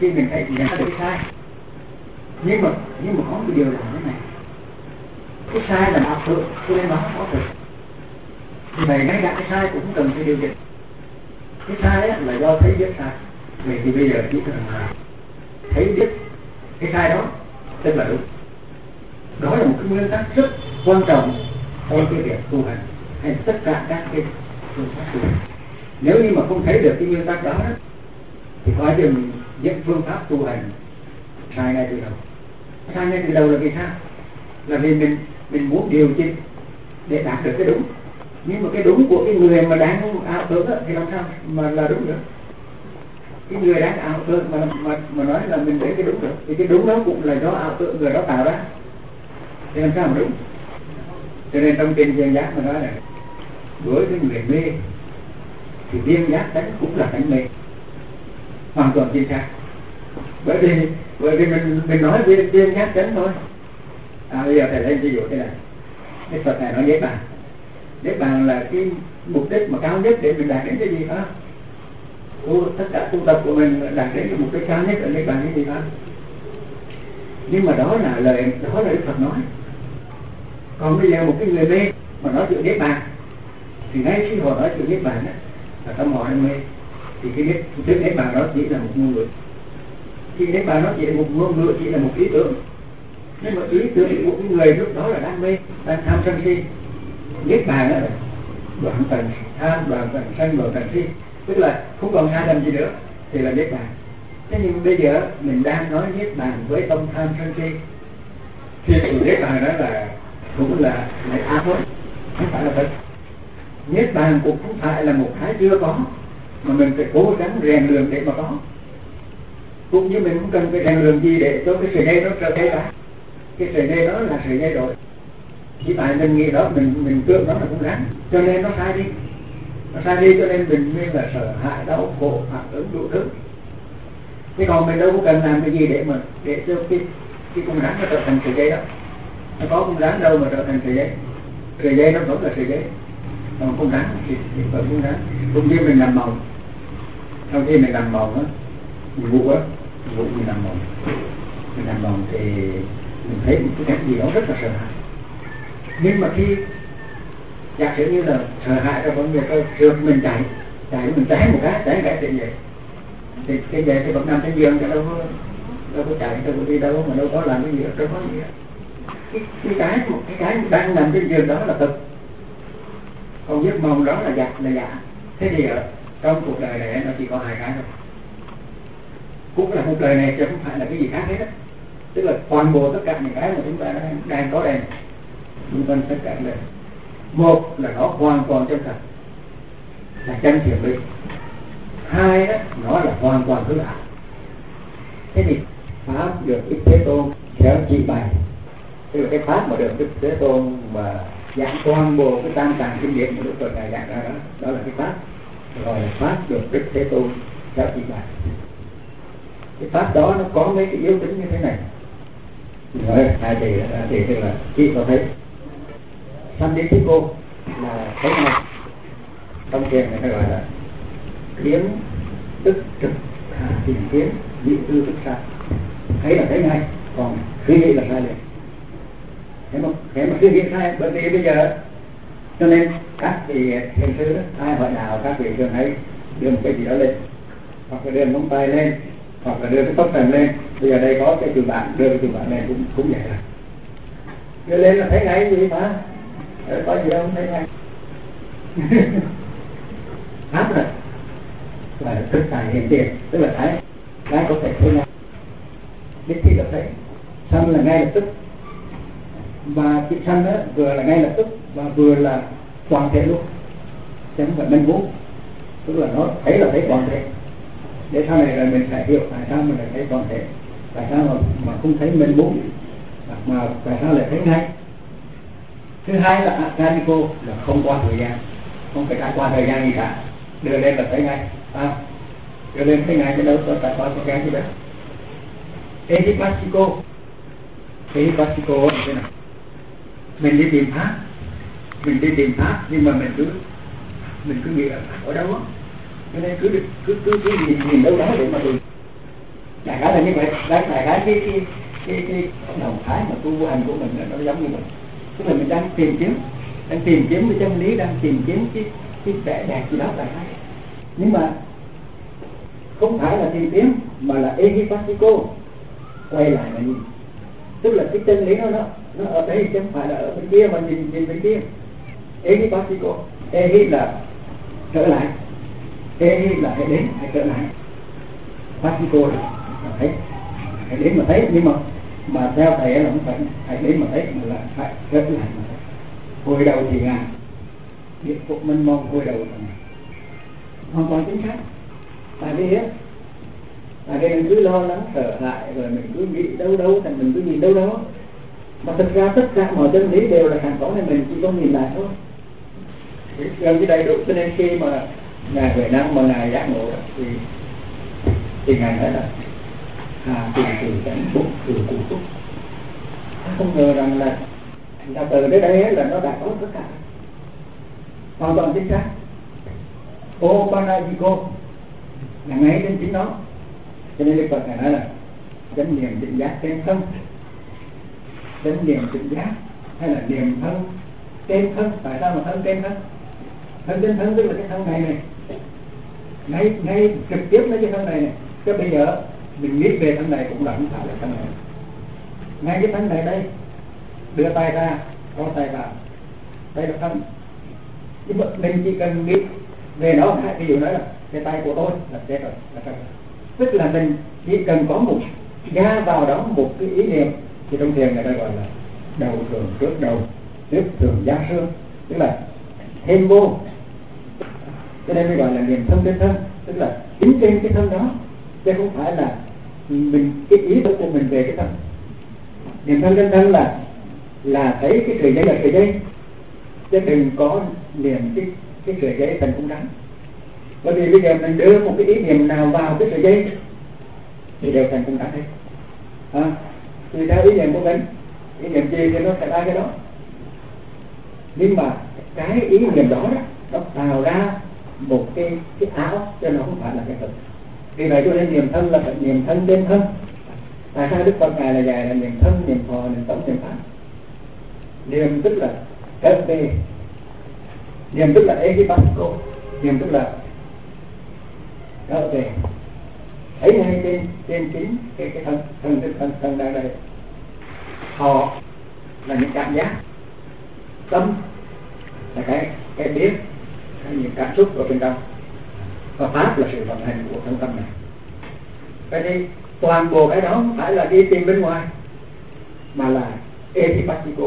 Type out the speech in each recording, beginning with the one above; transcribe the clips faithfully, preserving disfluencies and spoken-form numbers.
khi mình thấy nhận ra được cái sai. Nhưng mà nhưng mà có một điều là thế này, cái sai là ảo tưởng, cho nên nó có thực. Vì vậy ngay cả cái sai cũng cần phải điều chỉnh. Cái sai á, là do thấy biết sai. Vậy thì bây giờ chỉ cần là thấy biết cái sai đó tức là đúng. Đó là một cái nguyên tắc rất quan trọng trong cái việc tu hành hay tất cả các cái phương pháp tu hành. Nếu như mà không thấy được cái nguyên tắc đó, đó thì coi chừng những phương pháp tu hành sai ngay từ đầu. Sai ngay từ đầu là vì sao? Là vì mình mình muốn điều chỉnh để đạt được cái đúng. Nhưng mà cái đúng của cái người mà đang ảo tưởng thì làm sao mà là đúng được? Cái người đang ảo tưởng mà, mà mà nói là mình thấy cái đúng được, thì cái đúng đó cũng là do ảo tưởng người đó tạo ra, thì làm sao mà đúng? Cho nên trong kinh Viên Giác mà nói là đối với người mê thì Viên Giác tánh cũng là tánh mê, hoàn toàn chính xác. Bởi vì bởi vì mình mình nói viên viên giác tánh thôi. À, bây giờ thầy lên ví dụ thế này, cái Phật này nói niết bàn. Niết bàn là cái mục đích mà cao nhất để mình đạt đến cái gì đó. Tu, tất cả tu tập của mình đạt đến cái mục đích cao nhất là niết bàn cái gì đó. Nhưng mà đó là lời đó là Đức Phật nói. Còn bây giờ một cái người mê mà nói chuyện niết bàn thì ngay khi họ nói chuyện niết bàn á là tâm họ mê, thì cái niết cái niết bàn đó chỉ là một ngôn ngữ. Khi niết bàn nó chỉ là một ngôn ngữ, chỉ là một ý tưởng. Nhưng mà ý tưởng của cái người lúc đó là đang mê, đang tham sân si. Niết bàn đó là đoạn tận tham, đoạn tận sân, đoạn tận si, tức là không còn sai lầm gì nữa thì là niết bàn. Thế nhưng bây giờ mình đang nói niết bàn với tâm tham sân si, thì sự niết bàn đó là cũng là là ác thôi, không phải là thật. Niết bàn cũng không phải là một cái chưa có mà mình phải cố gắng rèn luyện để mà có. Cũng như mình cũng cần phải rèn luyện gì để cho cái sợi dây nó trở về lại. Cái sợi dây đó là sợi dây rồi. Chỉ tại mình nghĩ đó mình mình tưởng đó là con rắn, cho nên nó sai đi. Nó sai đi cho nên mình mới là sợ hãi, đau khổ, phản ứng đủ thứ. Thế còn mình đâu có cần làm cái gì để mà để cho cái cái con rắn nó trở thành sợi dây đó. Nó có con rắn đâu mà trở thành sợi dây. Sợi dây nó vẫn là sợi dây. Còn con rắn thì, thì vẫn con rắn. Cũng như mình làm màu. Sau khi mình làm màu đó, mình vụ á, vụ mình làm màu. Mình làm màu thì mình thấy một cái gì đó rất là sợ hãi. Nhưng mà khi giả sử như là sợ hãi rồi vấn đề tôi trượt mình chạy, chạy mình té một cái, té cái thì vậy. Thì cái vậy thì vẫn nằm trên giường, đâu có đâu có chạy, đâu có đi đâu mà đâu có làm cái gì đâu có gì. Cái cái cái cái cái đang nằm trên giường đó là thực. Còn giấc mộng đó là giả là giả. Thế thì ở trong cuộc đời này nó chỉ có hai cái thôi. Cũng là cuộc đời này chứ không phải là cái gì khác hết á. Tức là toàn bộ tất cả những cái mà chúng ta đang, đang có đây, chúng ta tất cả đây. Một là nó hoàn toàn chân thật, là chân thiện mỹ. Hai đó, nó là hoàn toàn hư ảo. Thế thì pháp được Đức Thế Tôn theo chỉ bày, tức là cái pháp mà được Đức Thế Tôn mà giảng toàn bộ cái tam tạng kinh điển của Đức Phật này giảng ra đó, đó là cái pháp gọi là pháp được Đức Thế Tôn theo chỉ bày. Cái pháp đó nó có mấy cái yếu tính như thế này. Nói hai thì thì tức là chị có thấy Sanditiko là thấy ngay, trong thiền này nó gọi là kiến tức trực hạ tìm kiến, vị tư tức sai. Thấy là thấy ngay, còn suy nghĩ là sai liền. Thế mà thế mà suy nghĩ sai, bởi vì bây giờ cho nên các vị thiền sư ai hỏi nào các vị thường hay đưa một cái gì đó lên, hoặc là đưa ngón tay lên, hoặc là đưa cái tóc trần lên. Bây giờ đây có cái chữ bạn, đưa cái chữ bạn lên cũng cũng vậy rồi. Đưa lên là thấy ngay gì mà, có gì đâu thấy ngay. Pháp rồi là thực tại hiện tiền, tức là cái cái có thể thấy ngay, biết khi là thấy. Sanh là ngay lập tức, và cái sanh đó vừa là ngay lập tức và vừa là toàn thể luôn, chứ không phải mình muốn. Tức là nó thấy là thấy toàn thể. Để sau này rồi mình sẽ hiểu tại sao mình lại thấy toàn thể, tại sao mà, mà không thấy mình muốn, mà tại sao lại thấy ngay. Thứ hai là Atmaniko, là không qua thời gian, không phải trải qua thời gian gì cả, đưa lên là thấy ngay, à, đưa lên thấy ngay chứ đâu có trải qua thời gian gì đó. Edipasiko, Edipasiko là thế nào? Mình đi tìm pháp, mình đi tìm pháp nhưng mà mình cứ mình cứ nghĩ là ở đâu á, cho nên cứ cứ cứ cứ nhìn, nhìn đâu đó để mà tìm. đại khái là như vậy. Đại đại khái cái cái cái cái động thái mà tu hành của mình nó giống như vậy, tức là mình đang tìm kiếm đang tìm kiếm cái chân lý, đang tìm kiếm cái cái vẻ đẹp gì đó đại khái. Nhưng mà không phải là tìm kiếm mà là ehipassiko, quay lại là gì, tức là cái chân lý nó nó nó ở đây chứ không phải là ở bên kia mà nhìn nhìn bên kia. Ehipassiko, ehi là trở lại, ehi là hãy đến, hãy trở lại, passiko là thấy, hãy đến mà thấy. Nhưng mà mà theo thầy là không phải hãy đến mà thấy, mà là phải trở lại mà thấy. Hồi đầu thì ngàn biết phục minh mong, hồi đầu là ngàn hoàn toàn chính xác. Tại vì á, tại vì mình cứ lo lắng sợ hãi rồi mình cứ nghĩ đâu đâu, thành mình cứ nhìn đâu đó, mà thực ra tất cả mọi chân lý đều là sẵn có nên mình chỉ có nhìn lại thôi, gần như đầy đủ. Cho nên khi mà ngài Huệ Năng mà ngài giác ngộ thì thì ngài nói là hà từ từ chánh bụng từ cụ túc. Không ngờ rằng là là từ đến đây là nó đã có tất cả, hoàn toàn chính xác. Opanajiko là ngay trên chính nó. Cho nên Đức Phật ngài nói là chánh niệm tỉnh giác trên thân, chánh niệm tỉnh giác hay là niệm thân trên thân. Tại sao mà thân trên thân? Thân trên thân tức là cái thân này này, ngay ngay trực tiếp lấy cái thân này này. Chứ bây giờ mình nghĩ về thân này cũng là không phải là thân này, ngay cái thân này đây, đưa tay ra, có tay vào, đây là thân. Nhưng mà mình chỉ cần nghĩ về nó, ví dụ nói là cái tay của tôi là chết rồi, là thân. Tức là mình chỉ cần có một ga vào đó một cái ý niệm, thì trong thiền người ta gọi là đầu thường trước đầu, trước thường gia xương, tức là thêm vô. Cho nên mới gọi là niệm thân trên thân, tức là chính trên cái thân đó, chứ không phải là mình cái ý thức của mình về cái thân. Niệm thân trên thân là là thấy cái sợi dây là sợi dây, chứ đừng có niệm cái cái sợi dây thành con rắn. Bởi vì bây giờ mình đưa một cái ý niệm nào vào cái sợi dây thì đều thành con rắn hết. À, thì theo ý niệm của mình, ý niệm gì thì nó sẽ ra cái đó. Nhưng mà cái ý niệm đó, đó nó tạo ra một cái cái áo, cho nó không phải là cái thật. Vì vậy cho nên niệm thân là phải niệm thân trên thân. Tại sao Đức Phật ngài là dài là niệm thân, niệm thọ, niệm tổng, niệm pháp? Niệm tức là trở về, niệm tức là ehipassiko, niệm tức là trở về, thấy ngay trên trên chính cái cái thân thân thân thân thân đang đây. Thọ là những cảm giác, tâm là cái cái biết, cái những cảm xúc ở bên trong, và pháp là sự vận hành của thân tâm này. Vậy thì toàn bộ cái đó không phải là đi tìm bên ngoài, mà là ehipassiko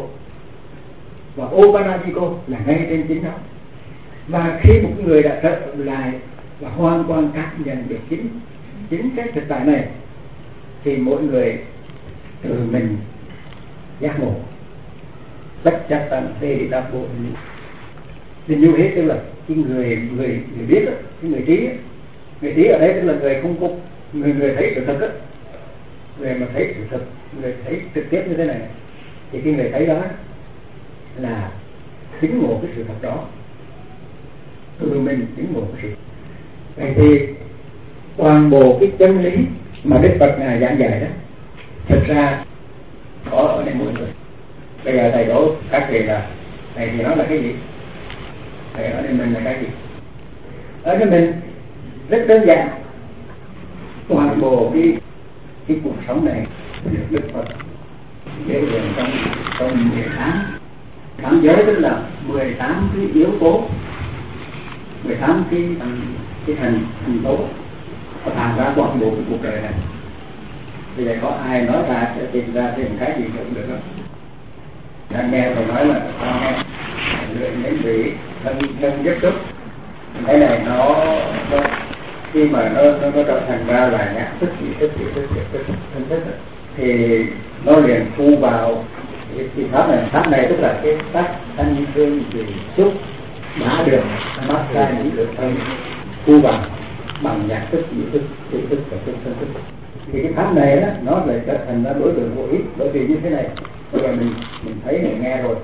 và opanajiko là ngay trên chính đó. Và khi một người đã trở lại và hoàn toàn cảm nhận được chính chính cái thực tại này, thì mỗi người tự mình giác ngộ, bất chấp tận thế đi đáp bộ thì như thế. Tức là cái người người người biết đó, cái người trí đó. Người trí ở đây tức là người không phục, người người thấy sự thật đó, người mà thấy sự thật, người thấy trực tiếp như thế này, thì cái người thấy đó là chứng ngộ cái sự thật đó, tự mình chứng ngộ cái sự. Vậy thì toàn bộ cái chân lý mà Đức Phật ngài giảng dạy đó, thực ra có ở đây mỗi người. Bây giờ thầy đố các vị là thầy thì nói là cái gì? Thầy ở đây mình là cái gì? Ở đây mình rất đơn giản. Toàn bộ cái cái cuộc sống này Đức Phật để được trong trong mười tám tám giới, tức là mười tám cái yếu tố, mười tám cái cái thành thành tố nó tạo ra toàn bộ cái cuộc đời này. Bây giờ có ai nói ra sẽ tìm ra thêm cái gì cũng được không? Đang nghe thầy nói là sao nghe luyện đến vị thân thân giúp sức, cái này nó, nó khi mà nó nó, nó trở thành ra là nhạc thức gì thức gì thức gì thức thân thức thì nó liền thu vào cái, cái pháp này. Pháp này tức là cái pháp thanh hương vị xúc đã được mắt ra những được thân thu vào bằng nhạc thức gì thức gì thức và thân thân thức. Thì cái pháp này đó nó lại trở thành ra đối tượng của ý. Bởi vì như thế này, bây giờ mình mình thấy mình nghe rồi,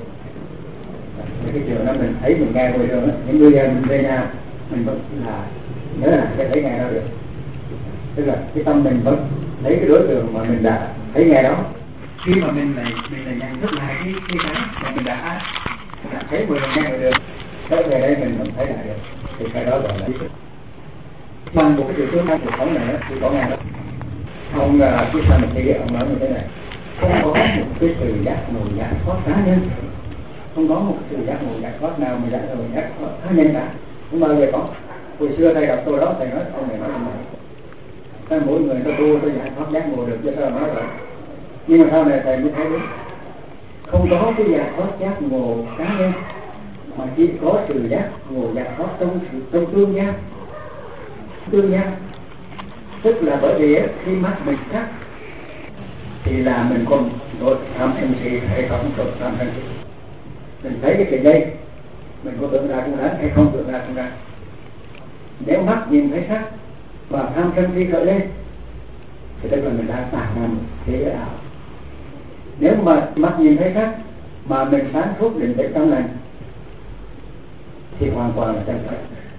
cái trường đó mình thấy mình nghe rồi rồi đó, những người mình về nhà mình vẫn là nhớ là cái thấy nghe ra được, tức là cái tâm mình vẫn lấy cái đối tượng mà mình đã thấy nghe đó, khi mà mình lại mình lại nhận thức lại cái cái cái mà mình đã đã thấy mười lần nghe rồi được, tới về đây mình không thấy lại được, thì cái đó gọi là ý thức. Bằng một cái sự tương tác cuộc sống này thì có nghe đó. Ông cái sao mình thấy ông nói như thế này, không có một cái sự giác ngộ giải thoát cá nhân, không có một cái sự giác ngộ giải thoát nào mà giải ngộ giải thoát cá nhân cả, không bao giờ có. Hồi xưa thầy đọc câu đó thầy nói ông này nói như vậy, ta mỗi người ta tu ta giải thoát giác ngộ được chứ sao nói vậy. Nhưng mà sau này thầy mới thấy đúng, không có cái giải thoát giác ngộ cá nhân, mà chỉ có sự giác ngộ giải thoát trong sự trong tương giao. Tương giao tức là bởi vì khi mắt mình sắc thì là mình còn có tham sân si hay không có tham sân si. Mình thấy cái sợi dây mình có tưởng ra cũng đáng hay không tưởng ra cũng đáng. Nếu mắt nhìn thấy sắc và tham sân si khởi lên thì tức là mình đang tạo ra một thế giới ảo. Nếu mà mắt nhìn thấy sắc mà mình sáng suốt định tĩnh tâm lành thì hoàn toàn là chân thật.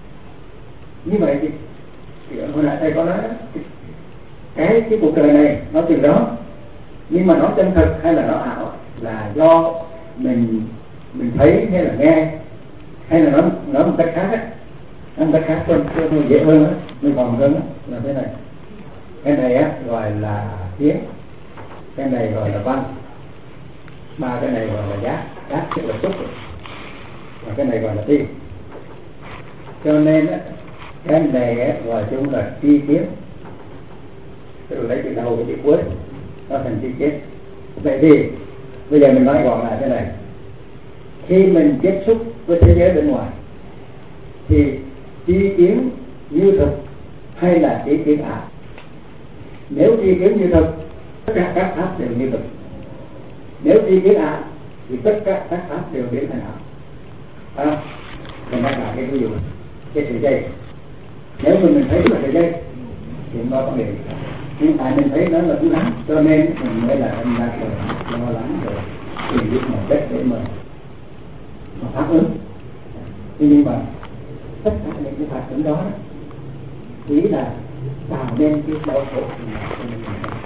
Như vậy thì, thì hồi nãy thầy có nói cái cái cuộc đời này nó từ đó, nhưng mà nó chân thực hay là nó ảo là do mình mình thấy hay là nghe, hay là nó nó một cách khác ấy. Nó một cách khác hơn, hơn dễ hơn ấy, mới còn hơn ấy, là thế này. Cái này á gọi là tiếng, cái này gọi là văn, ba cái này gọi là giác, giác tức là xúc, và cái này gọi là tim. Cho nên á cái này á gọi chung là tri kiến, tức là lấy từ đầu cái cuối nó thành tri kiến. Vậy thì bây giờ mình nói gọn lại thế này, khi mình tiếp xúc với thế giới bên ngoài thì tri kiến như thực hay là tri kiến ảo? Nếu tri kiến như thực, tất cả các pháp đều như thực. Nếu tri kiến ảo thì tất cả các pháp đều biến thành ảo. À, mình nói lại cái ví dụ cái sợi dây, nếu mình mình thấy là sợi dây thì nó có vấn đề, nhưng tại mình thấy nó là cú lắm cho nên mình mới là anh ra rồi lo lắng rồi tìm biết một cách để mà mà phản ứng. Nhưng mà tất cả những cái phản ứng đó, đó chỉ là tạo nên cái đau khổ cho mình.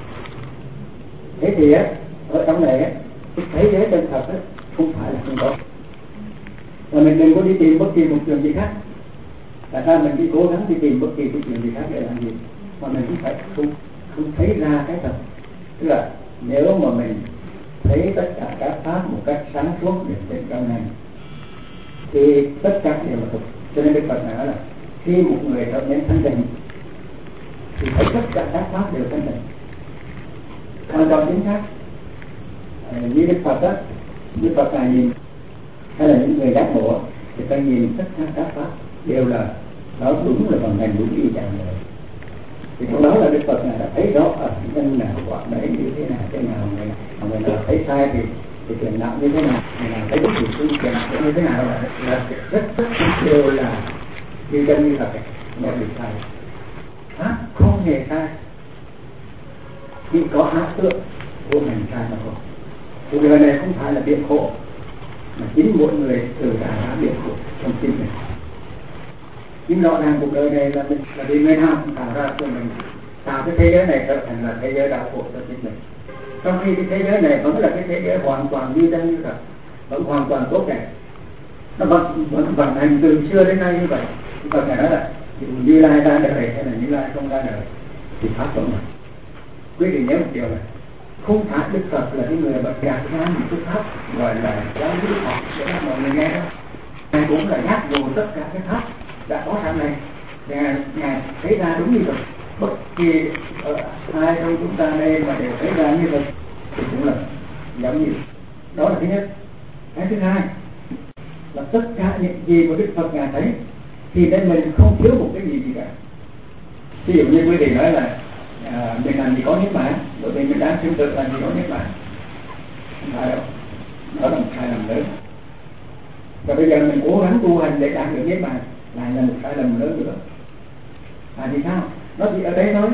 Thế thì á ở trong này á cái thế giới chân thật á không phải là không có, và mình đừng có đi tìm bất kỳ một trường gì khác. Tại sao mình đi cố gắng đi tìm bất kỳ cái chuyện gì khác để làm gì, mà mình cũng phải không không thấy ra cái thật. Tức là nếu mà mình thấy tất cả các pháp một cách sáng suốt định tĩnh trong này thì tất cả đều là thực. Cho nên Đức Phật nói là khi một người trở nên thanh tịnh thì thấy tất cả các pháp đều thanh tịnh, hoàn toàn chính xác. À, như Đức Phật đó, Đức Phật là nhìn hay là những người giác ngộ thì ta nhìn tất cả các pháp đều là nó đúng là bằng hành đúng y chang rồi. Thì trong đó là Đức Phật này đã thấy rõ ở nhân nào quả đấy như thế nào, thế nào người nào, người nào thấy sai thì thì chuyện nặng như thế nào, người nào thấy đúng thì cũng chuyện nặng như thế nào, là, là rất rất đều là như chân như thật nó bị sai. Pháp không hề sai, chỉ có ác tượng của mình sai mà thôi. Cuộc đời này không phải là biện khổ, mà chính mỗi người tự tạo ra biện khổ trong chính mình. Nhưng rõ ràng cuộc đời này là mình là vì người nào cũng tạo ra cho mình, tạo cái thế giới này trở thành là thế giới đau khổ cho chính mình. Trong khi cái thế giới này vẫn là cái thế giới hoàn toàn như chân như thật, vẫn hoàn toàn tốt đẹp, nó vẫn vẫn vận hành từ xưa đến nay như vậy. Phật này nói là Như Lai ra đời hay là Như Lai không ra đời thì pháp vẫn là. Quý vị nhớ một điều này, không phải Đức Phật là cái người mà gạt ra một cái pháp gọi là giáo lý học để cho mọi người nghe đó. Ngài cũng là giác ngộ tất cả cái pháp đã có sẵn này, Ngài, Ngài thấy ra đúng như vậy. Bất kỳ uh, ai trong chúng ta đây mà đều thấy ra như vậy thì cũng là giống như. Đó là thứ nhất. Cái thứ hai là tất cả những gì mà Đức Phật Ngài thấy thì nên mình không thiếu một cái gì gì cả. Ví dụ như quý vị nói là à, mình làm gì có niết bàn, bởi vì mình đang sinh tử làm gì có niết bàn, không phải đâu. Đó là một sai lầm lớn. Và bây giờ mình cố gắng tu hành để đạt được niết bàn lại là một sai lầm lớn nữa. À vì sao? Nó chỉ ở đây thôi.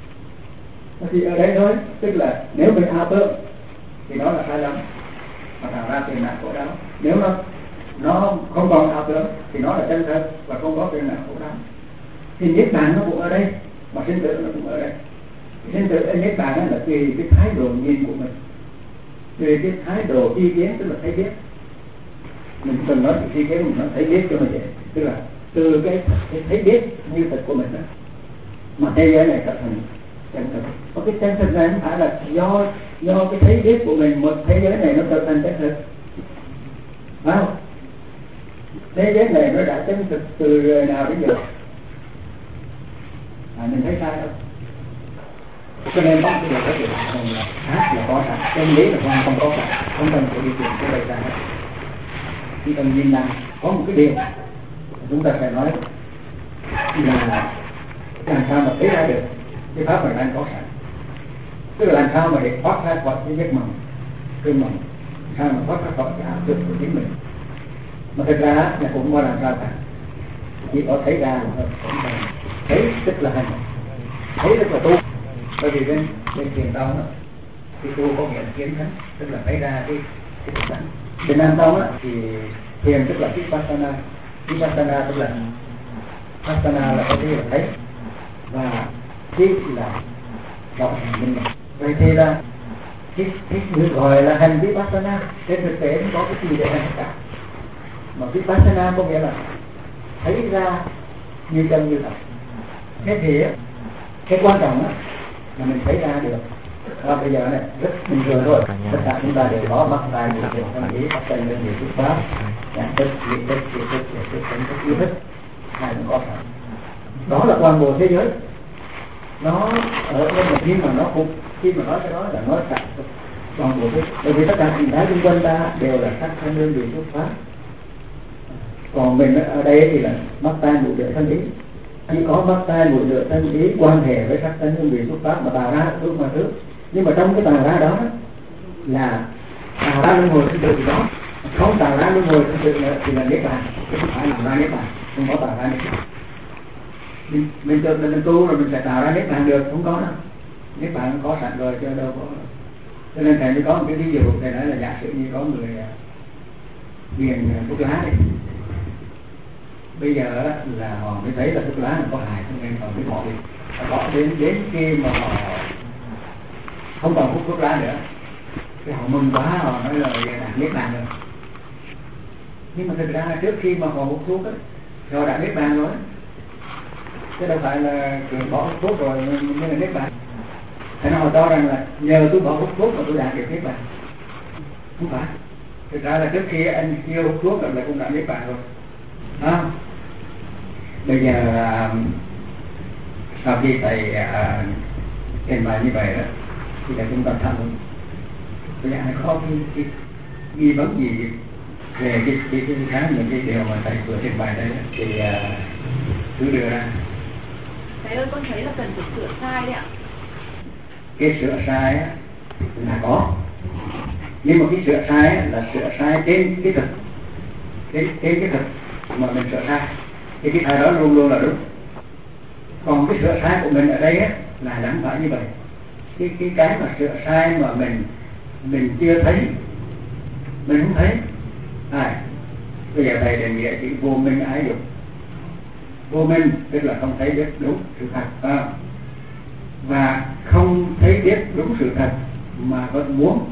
Nó chỉ ở đây thôi. Tức là nếu mình ảo tưởng thì nó là sai lầm, mà tạo ra tiền nạn khổ đau. Nếu nó nó không còn ảo tưởng thì nó là chân thật và không có tiền nạn khổ đau. Thì niết bàn nó cũng ở đây, mà sinh tử nó cũng ở đây. Nên tự niết bàn đó là tùy cái thái độ nhìn của mình, tùy cái thái độ ý kiến, tức là thấy biết. Mình không cần nói sự ý kiến, mình nói thấy biết cho mình vậy. Tức là từ cái, cái thấy biết như thật của mình đó mà thế giới này trở thành chân thực. Có cái chân thực này không phải là do do cái thấy biết của mình, một thế giới này nó trở thành chân thực, phải không? Thế giới này nó đã chân thực từ đời nào đến giờ, à, mình thấy sai đâu. Cho nên có cái điều đó thì là ác là có sẵn, chân lý là không không có sẵn, không cần phải đi tìm cái bày ra hết. Chỉ cần nhìn là có một cái điều chúng ta phải nói là làm sao mà thấy ra được cái pháp này đang có sẵn, tức là làm sao mà để thoát ra khỏi cái giấc mộng, cơn mộng, sao mà thoát ra khỏi cái ảo tưởng của chính mình. Mà thực ra là cũng không có làm sao cả, chỉ có thấy ra là thôi. Thấy tức là hành, thấy tức là tu. Bởi vì bên bên thiền tông đó thì tu có nghĩa là kiến thánh, tức là thấy ra cái cái thực tánh. Bên Nam tông đó thì thiền tức là vipassana, vipassana tức là vipassana là cái gì là thấy, và cái là rõ ràng minh bạch. Vậy thì là cái cái người gọi là hành vipassana, trên thực tế không có cái gì để hành cả. Mà vipassana có nghĩa là thấy ra như chân như thật. Cái gì á, cái quan trọng á là mình thấy ra được. Và bây giờ này rất bình thường thôi, tất cả chúng ta đều có mắt tai mũi lưỡi thân ý, phát sinh lên nhiều xuất pháp, nhận thức, nhận thức, nhận thức, nhận thức, nhận thức, ý thức, hai cũng có sẵn. Đó là toàn bộ thế giới. Nó ở bên một, nhưng mà nó cũng khi mà nói cái đó là nói cả toàn bộ thế. Bởi vì tất cả hình thái xung quanh ta đều là sắc thân đơn vị xuất pháp. Còn mình ở đây thì là mắt tai mũi lưỡi thân ý. Chỉ có mắt tai mũi lưỡi thân ý quan hệ với sắc thân đơn vị xuất pháp mà tạo ra thứ mà thứ. Nhưng mà trong cái tạo ra đó là tạo ra luân hồi thực sự thì đó, không tạo ra luân hồi thực sự thì là niết bàn, chứ không phải làm ra niết bàn, không có tạo ra niết bàn. Mình mình tự mình tu rồi mình sẽ tạo ra niết bàn được, không có đâu. Niết bàn có sẵn rồi chứ đâu có. Cho nên thầy mới có một cái ví dụ, thầy nói là giả sử như có người nghiện thuốc lá đi, bây giờ là họ mới thấy là thuốc lá là có hại, cho nên họ mới bỏ đi. Họ đến đến khi mà họ không còn hút thuốc lá nữa, thì họ mừng quá, họ nói là đạt niết bàn rồi. Nhưng mà thực ra là trước khi mà họ hút thuốc ấy, thì họ đã niết bàn rồi, chứ đâu phải là bỏ hút thuốc rồi mới là niết bàn. Thế nên họ cho rằng là nhờ tôi bỏ hút thuốc mà tôi đạt được niết bàn. Không phải, thực ra là trước khi anh chưa hút thuốc là cũng đã niết bàn rồi. À, bây giờ sau khi thầy à, trình bày như vậy đó, thì là chúng ta thảo luận. Bây giờ ai có cái, cái nghi vấn gì về cái cái cái kháng những cái điều mà thầy vừa trình bày đây thì uh, cứ đưa ra. Thầy ơi, con thấy là cần phải sửa sai đấy ạ. Cái sửa sai á là có, nhưng mà cái sửa sai á là sửa sai trên cái thực, trên trên cái thực mà mình sửa sai thì cái sai đó luôn luôn là đúng. Còn cái sửa sai của mình ở đây á là chẳng phải như vậy. Cái cái cái mà sửa sai mà mình mình chưa thấy, mình không thấy. À, bây giờ thầy đề nghị chữ vô minh ái dục. Vô minh tức là không thấy biết đúng sự thật, à, và không thấy biết đúng sự thật mà vẫn muốn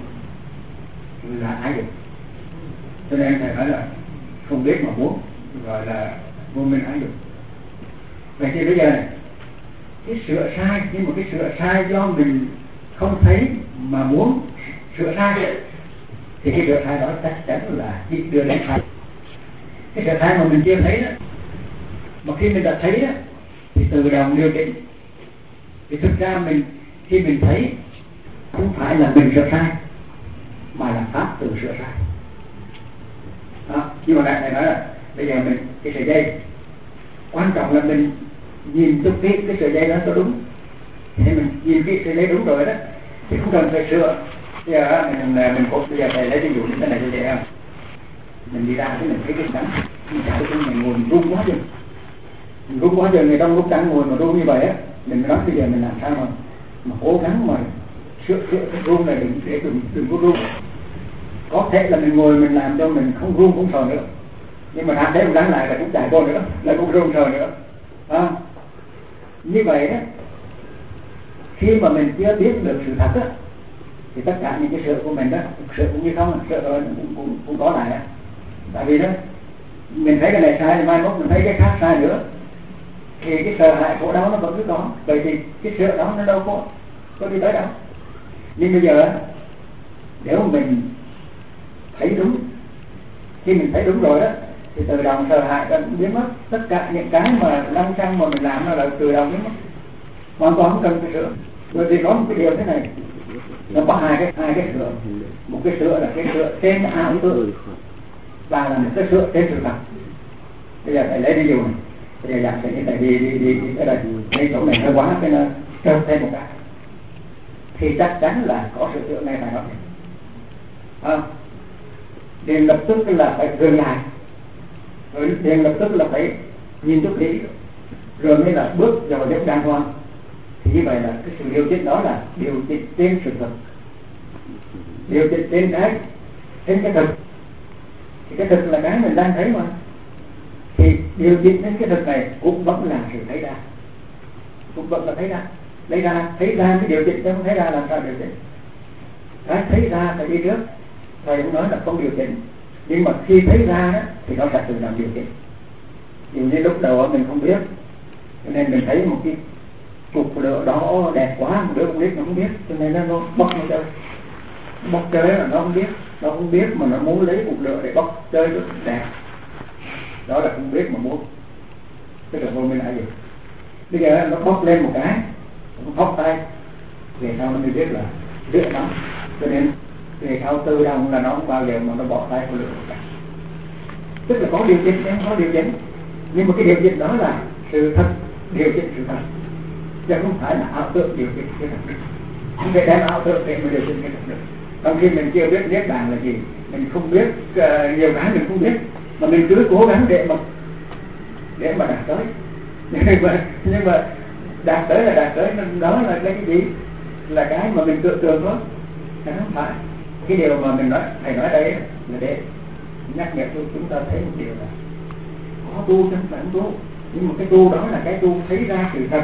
là ái dục. Cho nên thầy nói là không biết mà muốn, gọi là vô minh ái dục. Vậy thì bây giờ này, cái sửa sai, nhưng mà cái sửa sai do mình không thấy mà muốn sửa sai, thì cái sửa sai đó chắc chắn là chỉ đưa đến sai. Cái sửa sai mà mình chưa thấy đó, mà khi mình đã thấy đó thì tự động điều chỉnh. Thì thực ra mình khi mình thấy không phải là mình sửa sai, mà là pháp tự sửa sai. Đó. Nhưng mà đại thầy nói là bây giờ mình cái sợi dây, quan trọng là mình nhìn chút cái cái sợi dây đó có đúng. Thì mình nhìn cái sợi dây đúng rồi đó thì không cần phải sửa. Bây giờ mình mình có bây giờ thầy lấy ví dụ như thế này như vậy không? Mình đi ra cái mình thấy cái đắng, mình chạy cái mình ngồi mình run quá chừng, mình run quá chừng, người trong lúc đang ngồi mà run như vậy á, mình nói bây giờ mình làm sao mà mà cố gắng mà sửa sửa cái run này đừng để đừng đừng có run. Có thể là mình ngồi mình làm cho mình không run không sợ nữa, nhưng mà làm thế mình lắng lại là cũng chạy vô nữa, là cũng run sợ nữa. À, như vậy đó, khi mà mình chưa biết được sự thật á, thì tất cả những cái sợ của mình đó, sợ cũng như không, sợ rồi cũng, cũng, cũng có lại á. Tại vì đó mình thấy cái này sai thì mai mốt mình thấy cái khác sai nữa, thì cái sợ hãi khổ đau nó vẫn cứ có. Vậy thì cái sợ đó nó đâu có có đi tới đâu. Nhưng bây giờ nếu mình thấy đúng, khi mình thấy đúng rồi đó thì tự động sợ hãi nó biến mất. Tất cả những cái mà lăng xăng mà mình làm nó là tự động biến mất, hoàn toàn không cần phải sửa. Bởi vì có một cái điều thế này, nó có hai cái hai cái sửa. Một cái sửa là cái sửa trên ảo tưởng, và là một cái sửa trên sự thật. Bây giờ thầy lấy ví dụ này, bây giờ giả sử như thầy đi đi đi đi tới đây, đây chỗ này hơi quá, cái nó trơn thêm một cái, thì chắc chắn là có sự sửa ngay tại đó. À, liền lập tức là phải dừng lại, rồi liền lập tức là phải nhìn chút kỹ, rồi mới là bước vào dốc đàng hoàng. Thì như vậy là cái sự điều chỉnh đó là điều chỉnh trên sự thật, điều chỉnh trên cái trên cái thực. Thì cái thực là cái mình đang thấy mà, thì điều chỉnh đến cái thực này cũng vẫn là sự thấy ra, cũng vẫn là thấy ra. Lấy ra thấy ra cái điều chỉnh, chứ không thấy ra làm sao điều chỉnh. Cái thấy ra phải đi trước. Thầy cũng nói là không điều chỉnh, nhưng mà khi thấy ra đó thì nó sẽ tự động điều chỉnh. Dù như lúc đầu mình không biết, cho nên mình thấy một cái cục lửa đó đẹp quá, một đứa con nít nó không biết, cho nên nó bốc nó chơi, bốc chơi là nó không biết, nó không biết mà nó muốn lấy cục lửa để bốc chơi cho đẹp, đó là không biết mà muốn. Tức là vô minh là gì? Bây giờ nó bốc lên một cái, nó bốc tay, về sau nó mới biết là biết nó, cho nên về sau tự động là nó không bao giờ mà nó bỏ tay của lửa cả. Tức là có điều chỉnh, không có điều chỉnh, nhưng mà cái điều chỉnh đó là sự thật, điều chỉnh sự thật, chứ không phải là ảo tưởng điều chỉnh cái thật. Không thể đem ảo tưởng để mà điều chỉnh cái thật được. Trong khi mình chưa biết niết bàn là gì, mình không biết uh, nhiều cái mình không biết, mà mình cứ cố gắng để mà để mà đạt tới. Nhưng mà nhưng mà đạt tới là đạt tới, đó là cái gì? Là cái mà mình tưởng tượng thôi, chứ không phải. Cái điều mà mình nói, thầy nói đây là để nhắc nhở cho chúng ta thấy một điều là có tu chứ không phải không tu, nhưng mà cái tu đó là cái tu thấy ra sự thật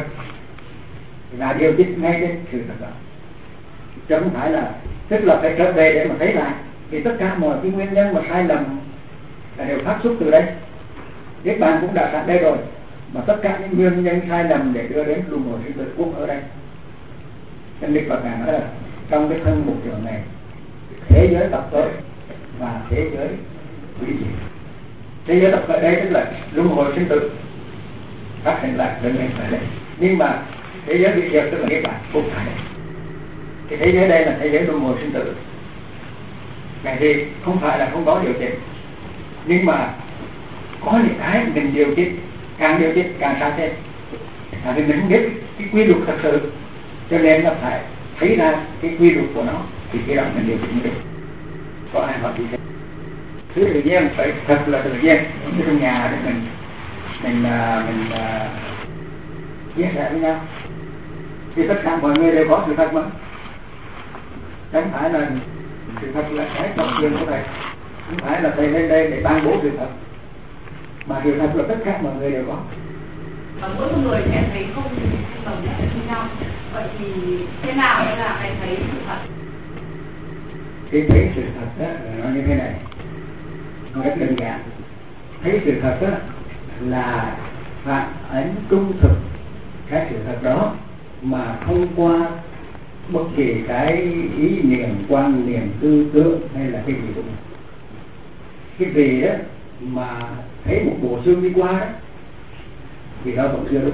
và điều chỉnh ngay trên sự thật đó, chứ không phải là tức là phải trở về để mà thấy lại. Thì tất cả mọi cái nguyên nhân mà sai lầm là đều phát xuất từ đây. Niết bàn cũng đã sẵn đây rồi, mà tất cả những nguyên nhân sai lầm để đưa đến luân hồi sinh tử cũng ở đây. Nên Đức Phật Ngài nói là trong cái thân một trường này, thế giới tập tới và thế giới hủy diệt. Thế giới tập tới đây tức là luân hồi sinh tử phát sinh lại lên lên lại đây, nhưng mà thế giới hủy diệt tức là Niết bàn cũng phải đây. Thì thế giới đây là thế giới luân hồi sinh tử. Cái gì không phải là không có điều chỉnh, nhưng mà có những cái mình điều chỉnh, càng điều chỉnh càng sai thêm. Tại vì mình không biết cái quy luật thật sự, cho nên là phải thấy ra cái quy luật của nó, thì khi đó mình điều chỉnh được. Có ai hỏi gì thế? Thứ tự nhiên phải thật là tự nhiên. Ở trong nhà để mình mình mình chia sẻ với nhau, thì tất cả mọi người đều có sự thật mà. Chẳng phải là sự thật là cái độc quyền của thầy, không phải là thầy lên đây để ban bố sự thật, mà sự thật là tất cả mọi người đều có. Và mỗi một người sẽ thấy không không đồng nhất với nhau. Vậy thì thế nào mới là cái thấy sự thật? Cái thấy sự thật đó là nó như thế này, nó rất đơn giản. Thấy sự thật đó là phản ánh trung thực cái sự thật đó, mà thông qua bất kỳ cái ý niệm, quan niệm, tư tưởng hay là cái gì cũng cái gì đó mà thấy một bộ xương đi qua đó thì nó vẫn chưa đúng.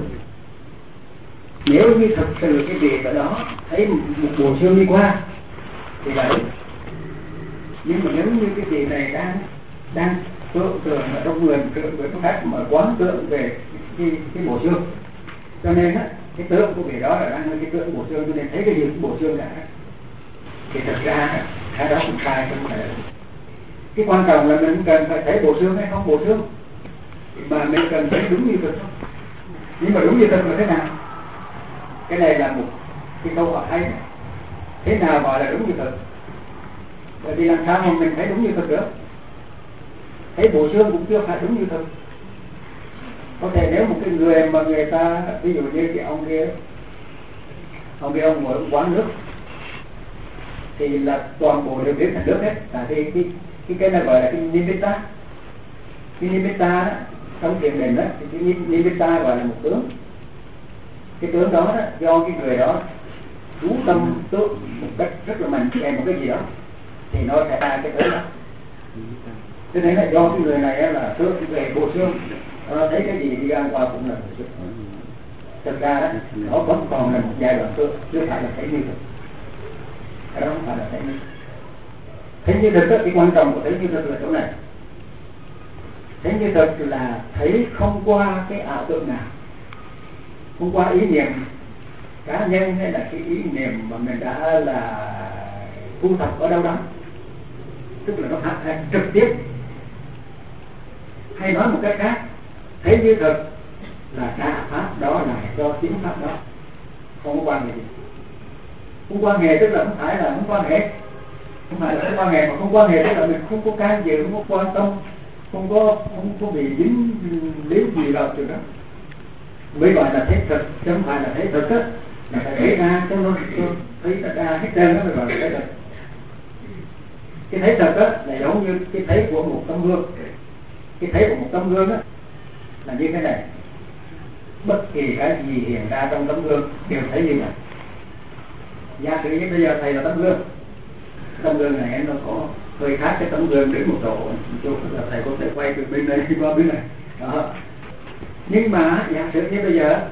Nếu như thật sự cái gì ở đó thấy một, một bộ xương đi qua thì là đúng. Nhưng mà nếu như cái gì này đang đang tưởng tượng ở trong người tưởng với cách mà quán tưởng về cái cái bộ xương, cho nên á cái tượng của vị đó là đang cái tượng bộ xương, cho nên thấy cái gì cũng bộ xương cả. Thì thật ra cái đó cũng sai, không phải. Cái quan trọng là mình cần phải thấy bộ xương hay không bộ xương, mà mình cần thấy đúng như thực. Nhưng mà đúng như thực là thế nào? Cái này là một cái câu hỏi hay. Thế nào gọi là đúng như thực? Bởi vì làm sao mà mình thấy đúng như thực được? Thấy bộ xương cũng chưa phải đúng như thực. Có thể nếu một cái người mà người ta, ví dụ như cái ông kia, Ông biết ông ngồi ông quán nước thì là toàn bộ đều biến thành nước hết. Là cái cái cái cái này gọi là cái nimitta. Cái nimitta đó, trong thiền định đó, thì cái nimitta gọi là một tướng. Cái tướng đó, đó do cái người đó chú tâm tướng một cách rất là mạnh về một cái gì đó thì nó sẽ ra cái tướng đó. Cho nên là do cái người này là tướng về bộ xương, nó thấy cái gì đi ngang qua cũng là bộ xương. Thực ra đó, nó vẫn còn là một giai đoạn tướng, chứ phải là thấy như thực. Cái đó không phải là thấy như thực. Thấy như thực đó, cái quan trọng của thấy như thực là chỗ này. Thấy như thực là thấy không qua cái ảo tưởng nào, không qua ý niệm cá nhân hay là cái ý niệm mà mình đã là thu thập ở đâu đó, tức là nó phát trực tiếp. Hay nói một cách khác, thấy như thực là cả pháp đó là do chính pháp đó, không có quan hệ gì. Không quan hệ tức là không phải là không quan hệ, không phải là không quan hệ, mà không quan hệ tức là mình không có can dự, không có quan tâm, không có không có bị dính líu gì vào chuyện đó. Mới gọi là thấy thực, chứ không phải là thấy thực á, là phải thấy ra cho nó thấy ra hết trơn đó mới gọi là thấy thực. Cái thấy thực á là giống như cái thấy của một tấm gương. Cái thấy của một tấm gương á là như thế này, bất kỳ cái gì hiện ra trong tấm gương đều thấy như vậy. Giả sử như bây giờ thầy là tấm gương, tấm gương này nó có hơi khác cái tấm gương đến một độ, chỗ là thầy có thể quay từ bên này qua bên này đó. Nhưng mà giả sử như bây giờ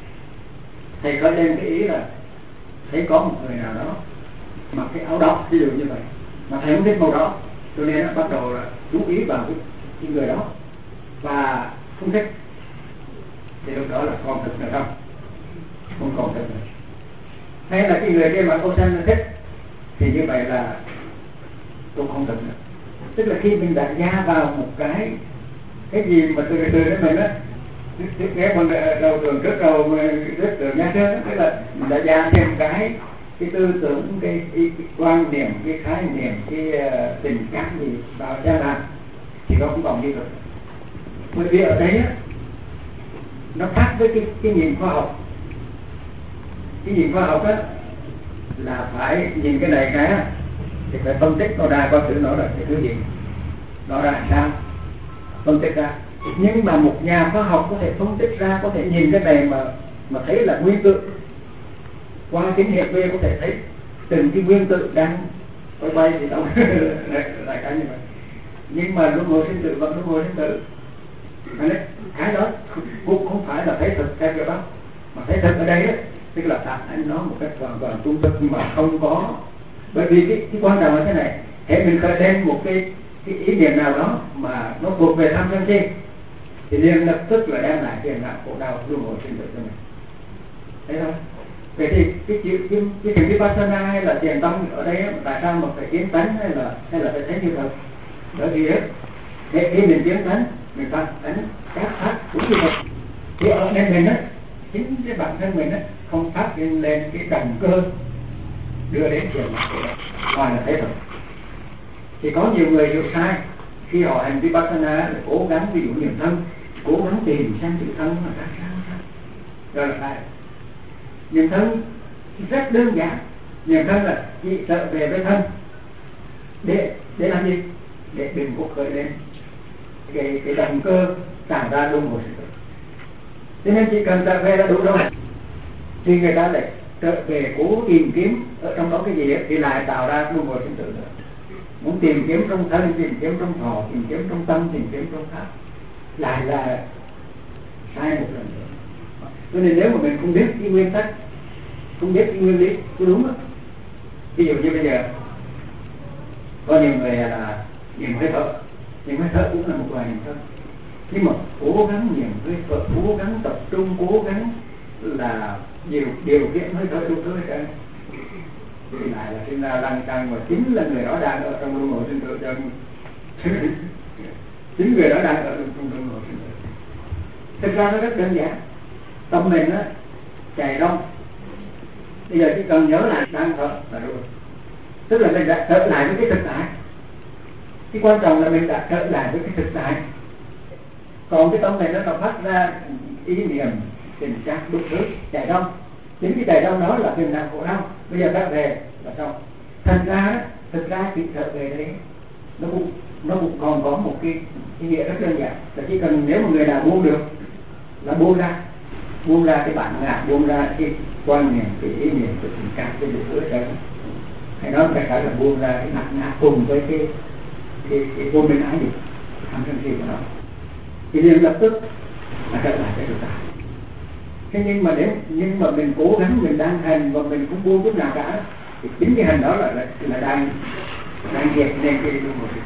thầy khởi lên cái ý là thấy có một người nào đó mặc cái áo đỏ, ví dụ như vậy, mà thầy không thích màu đỏ, cho nên nó bắt đầu là chú ý vào cái, cái người đó và không thích, thì lúc đó là còn thực nữa không? Không còn thực nữa. Hay là cái người kia mà cô xanh nó thích, thì như vậy là cũng không thực nữa. Tức là khi mình đã gia vào một cái cái gì mà từ từ đến mình á, cái phần đầu tưởng trước đầu rất tưởng nha chứ, tức là mình đã gia thêm cái cái tư tưởng, cái, cái, cái quan niệm, cái khái niệm, cái uh, tình cảm gì vào gia làm thì nó cũng còn như vậy. Bởi vì ở đây á, nó khác với cái, cái nhìn khoa học. Cái nhìn khoa học á là phải nhìn cái này cái á thì phải phân tích nó ra coi thử nó là cái thứ gì, nó ra sao, phân tích ra. Nhưng mà một nhà khoa học có thể phân tích ra, có thể nhìn cái này mà mà thấy là nguyên tử, qua kính hiển vi có thể thấy từng cái nguyên tử đang quay quay thì đâu lại cái như vậy. Nhưng mà luân hồi sinh tử vẫn luân hồi sinh tử, cái đó cũng không phải là thấy thực theo kiểu đó, mà thấy thực ở đây ấy, tức là ta anh nói một cách hoàn toàn trung thực mà không có. Bởi vì cái, cái quan trọng là thế này, hễ mình khởi lên một cái, cái ý niệm nào đó mà nó thuộc về tham sân si thì liền lập tức là đem lại phiền não khổ đau luân hồi sinh tử cho mình. Thấy không? Vậy thì cái chuyện cái, cái chuyện Vipassana hay là thiền tông ở đây ấy, tại sao mà phải kiến tánh hay là hay là phải thấy như vậy? Bởi vì ấy, khi mình kiến tánh, mình phát tánh các pháp cũng như vậy. Thì ở nên mình á, chính cái bản thân mình á không phát lên lên cái động cơ đưa đến chuyện ngoài là thấy thật. Thì có nhiều người hiểu sai khi họ hành Vipassana là cố gắng, ví dụ niệm thân, cố gắng tìm xem tự thân nó ra sao sao. Đó là sai. Niệm thân rất đơn giản. Niệm thân là chỉ trở về với thân. Để để làm gì? Để đừng có khởi lên cái cái động cơ tạo ra luân hồi sinh tử. Cho nên chỉ cần trở về là đủ rồi. Thì người ta lại trở về cố tìm kiếm ở trong đó cái gì ấy, thì lại tạo ra luân hồi sinh tử nữa. Muốn tìm kiếm trong thân, tìm kiếm trong thọ, tìm kiếm trong tâm, tìm kiếm trong pháp, lại là sai một lần nữa. Cho nên nếu mà mình không biết cái nguyên tắc, không biết cái nguyên lý cái đúng đó, ví dụ như bây giờ có nhiều người là niệm hơi thở, niệm hơi thở cũng là một loại niệm thân, nhưng mà cố gắng niệm hơi thở, cố gắng tập trung, cố gắng là điều điều kiện hơi thở đủ thứ hết trơn, thì lại là sinh ra lăng tăng, mà chính là người đó đang ở trong luân hồi sinh tử cho chính người đó đang ở trong luân hồi sinh tử. Thực ra nó rất đơn giản, tâm mình á chạy đông, bây giờ chỉ cần nhớ lại đang thở là đủ. Tức là mình đã trở lại với cái thực tại. Cái quan trọng là mình đã trở lại với cái thực tại. Còn cái tâm này nó phát ra ý niệm, tình trạng đủ thứ chạy đông, chính cái chạy đâu đó là phiền não khổ đau. Bây giờ ta về là xong. Thật ra đó, thực ra cái trở về đấy nó cũng nó cũng còn có một cái ý nghĩa rất đơn giản, là chỉ cần nếu một người nào buông được là buông ra, buông ra cái bản ngã, buông ra cái quan niệm, cái ý niệm, cái tình cảm, cái điều ước đó, hay nói phải nói là buông ra cái bản ngã cùng với cái cái cái vô minh ái dục tham sân si của nó, thì liền lập tức là trở lại cái thực tại. Thế nhưng mà nếu nhưng mà mình cố gắng, mình đang hành và mình cũng buông chút nào cả, thì chính cái hành đó là là, là đang đang dẹp nên cái luân hồi.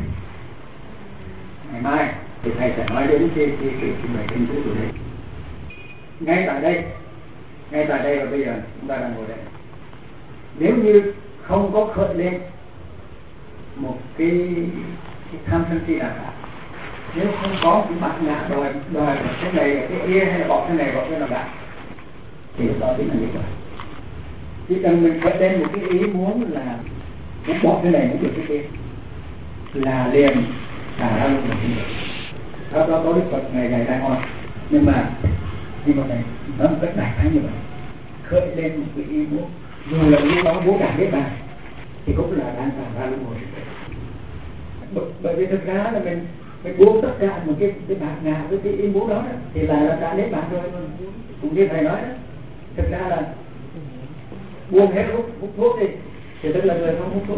Ngày mai thì thầy sẽ nói đến cái cái cái cái bài kinh của này. Ngay tại đây, ngay tại đây và bây giờ chúng ta đang ngồi đây. Nếu như không có khởi lên một cái, cái tham sân si nào cả, nếu không có cái mặt ngã đòi đòi cái này cái kia hay là bỏ cái này bỏ cái nào cả, thì lúc đó chính là như vậy. Chỉ cần mình khởi lên một cái ý muốn là muốn bỏ cái này muốn được cái kia là liền là ra luôn một cái đó. Đó có Đức Phật ngày ngày đại hoa, nhưng mà nhưng mà này nó một cách đại khái như vậy, khởi lên một cái ý muốn dù là lúc đó muốn đạt đến bàn thì cũng là đang tạo ra luân hồi. Bởi vì thực ra là mình mình buông tất cả một cái cái bạc ngã với cái ý muốn đó, đó thì là là đã đến bàn rồi. Cũng như thầy nói đó, thực ra là buông hết hút hút thuốc đi thì tức là người không hút thuốc,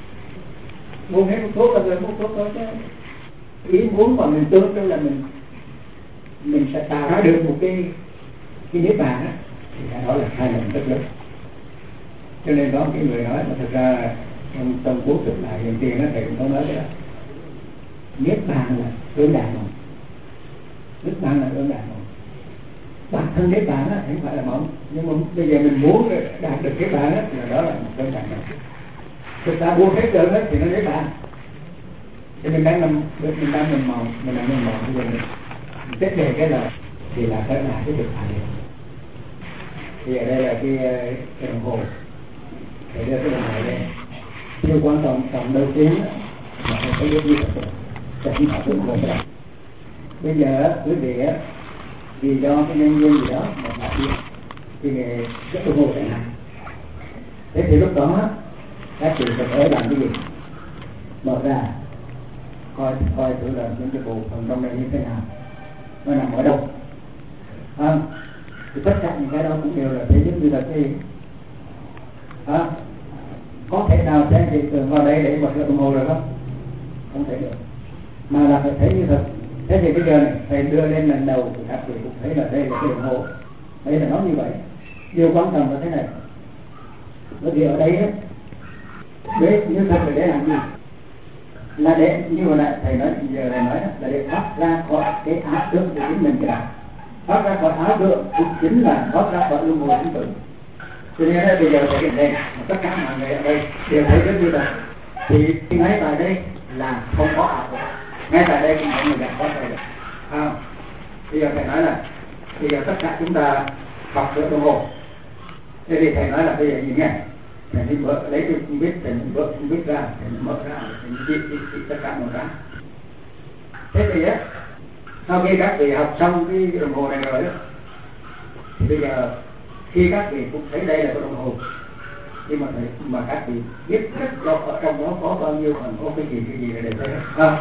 buông hết hút thuốc là người hút thuốc thôi. Chứ ý muốn mà mình tưởng cho là mình mình sẽ tạo ra được một cái cái niết bàn đó, thì cái đó là sai lầm rất lớn. Cho nên có cái người nói mà thực ra trong trong cuốn thực lại hiện tiền đó thầy cũng có nói đó, niết bàn là ương đại mộng, niết bàn là ương đại mộng. Bản thân niết bàn đó không phải là mộng, nhưng mà bây giờ mình muốn đạt được niết bàn đó là đó là một ương đại mộng. Thực ra buông hết được đó thì nó niết bàn. Thì mình đang nằm mình đang nằm mộng, mình đang nằm mộng bây giờ mình tiếp về cái là thì là trở lại cái thực tại này. Thì ở đây là cái, cái đồng hồ, để đưa cái đồng hồ đây. Điều quan trọng trọng đầu tiên là phải có biết như thật, sẽ không phải đồng hồ đâu. Bây giờ quý vị vì do cái nhân duyên gì đó mà đã biết thì cái đồng hồ sẽ nằm. Thế thì lúc đó các chị sẽ phải làm cái gì? Mở ra coi coi thử là những cái bộ phận trong này như thế nào, nó nằm ở đâu, không? Thì tất cả những cái đó cũng đều là thể giống như là cái à, có thể nào sẽ hiện tượng vào đây để bật đồng hồ được không? Không thể được, mà là phải thấy như thật. Thế thì bây giờ này, thầy đưa lên lần đầu thì các vị cũng thấy là đây là cái đồng hồ, đây là nó như vậy. Điều quan trọng là thế này, bởi vì ở đây á, để như thật là để làm gì? Là để như hồi nãy thầy nói giờ thầy nói là để thoát ra khỏi cái ảo tưởng của chính mình cái nào, thoát ra khỏi ảo tưởng cũng chính là thoát ra khỏi luân hồi sinh tử. Cho nên là bây giờ thầy đến đây tất cả mọi người ở đây đều thấy rất như vậy, thì ngay tại đây là không có ảo tưởng, ngay tại đây cũng có người gặp có thầy được. À, bây giờ thầy nói là bây giờ tất cả chúng ta học sửa đồng hồ. Thế thì thầy nói là bây giờ nhìn nghe, thầy đi mở lấy cái không biết, thầy mở không biết ra, thầy mở ra, thầy chỉ chỉ chỉ tất cả mở ra. Thế thì á, sau khi các vị học xong cái đồng hồ này rồi đó, thì bây giờ khi các vị cũng thấy đây là cái đồng hồ, nhưng mà thầy, mà các vị biết rất rõ ở trong đó có bao nhiêu phần, có cái gì cái gì là để thấy không?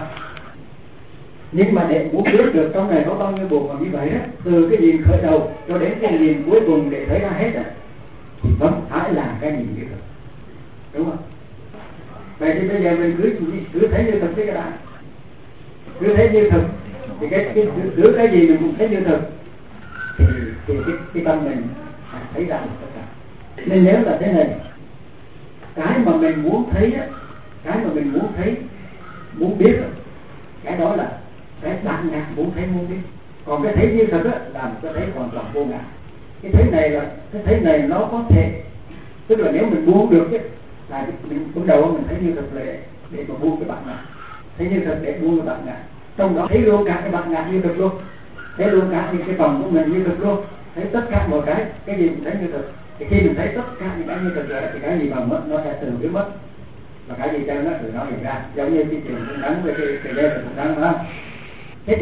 Nhưng mà để muốn biết được trong này có bao nhiêu bộ phận như vậy đó, từ cái nhìn khởi đầu cho đến cái nhìn cuối cùng để thấy ra hết á, thì vẫn phải là cái nhìn như thật, đúng không? Vậy thì bây giờ mình cứ cứ thấy như thật cái cái đã, cứ thấy như thật thì cái cái cứ cái gì mình cũng thấy như thật, thì thì cái, cái tâm mình thấy ra được tất cả. Nên nhớ là thế này, cái mà mình muốn thấy á, cái mà mình muốn thấy, muốn biết á, cái đó là cái bản ngã muốn thấy muốn biết. Còn cái thấy như thật á là một cái thấy hoàn toàn vô ngã. Cái thấy này là cái thấy này nó có thể, tức là nếu mình buông được chứ, là mình lúc đầu mình thấy như thật là để, để mà buông cái bản ngã, thấy như thật để buông cái bản ngã, trong đó thấy luôn cả cái bản ngã như thật luôn, thấy luôn cả những cái vòng của mình như thật luôn, thấy tất cả mọi cái cái gì cũng thấy như thật. Thì khi mình thấy tất cả những cái như thật rồi thì cái gì bằng mất nó sẽ từ biến mất, và cái gì cho nó từ nó hiện ra, giống như cái chuyện cũng gắn với cái cái dây cũng gắn, phải không? Thế thì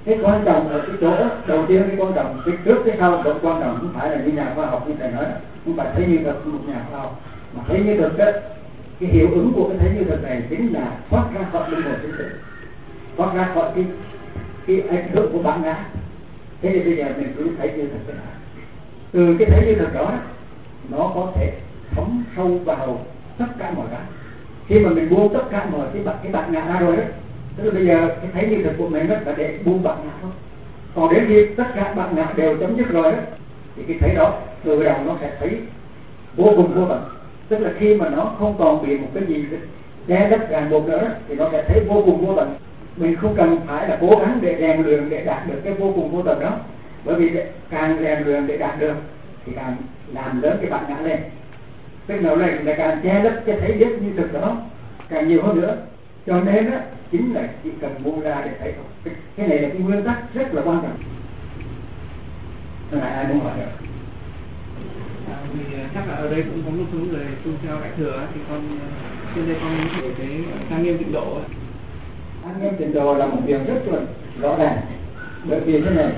Cái quan trọng ở cái chỗ đầu tiên, cái quan trọng cái trước cái sau vẫn quan trọng, không phải là như nhà khoa học như thầy nói, không phải thấy như thật một nhà khoa học, mà thấy như thật đó, cái hiệu ứng của cái thấy như thật này chính là thoát ra khỏi luân hồi sinh tử, thoát ra khỏi cái cái ảnh hưởng của bản ngã. Thế thì bây giờ mình cứ thấy như thật thế nào, từ cái thấy như thật đó nó có thể thấm sâu vào tất cả mọi cái. Khi mà mình buông tất cả mọi cái bản cái bản ngã ra rồi đó, tức là bây giờ cái thấy như thật của mình đó là để buông bản ngã thôi. Còn đến khi tất cả bản ngã đều chấm dứt rồi đó, thì cái thấy đó từ đầu nó sẽ thấy vô cùng vô tận. Tức là khi mà nó không còn bị một cái gì che lấp ràng buộc nữa đó, thì nó sẽ thấy vô cùng vô tận. Mình không cần phải là cố gắng để rèn luyện để đạt được cái vô cùng vô tận đó, bởi vì càng rèn luyện để đạt được thì càng làm lớn cái bản ngã lên, tức là này là càng che lấp cái thấy biết như thực đó càng nhiều hơn nữa. Cho nên á, chính là chỉ cần buông ra để thấy thôi. Cái này là cái nguyên tắc rất là quan trọng. Này ai muốn hỏi nữa? À, thì chắc là ở đây cũng có một số người tu theo Đại Thừa thì con trên đây con hiểu cái trang nghiêm tịnh độ. Trang nghiêm tịnh độ là một điều rất là rõ ràng, bởi vì thế này,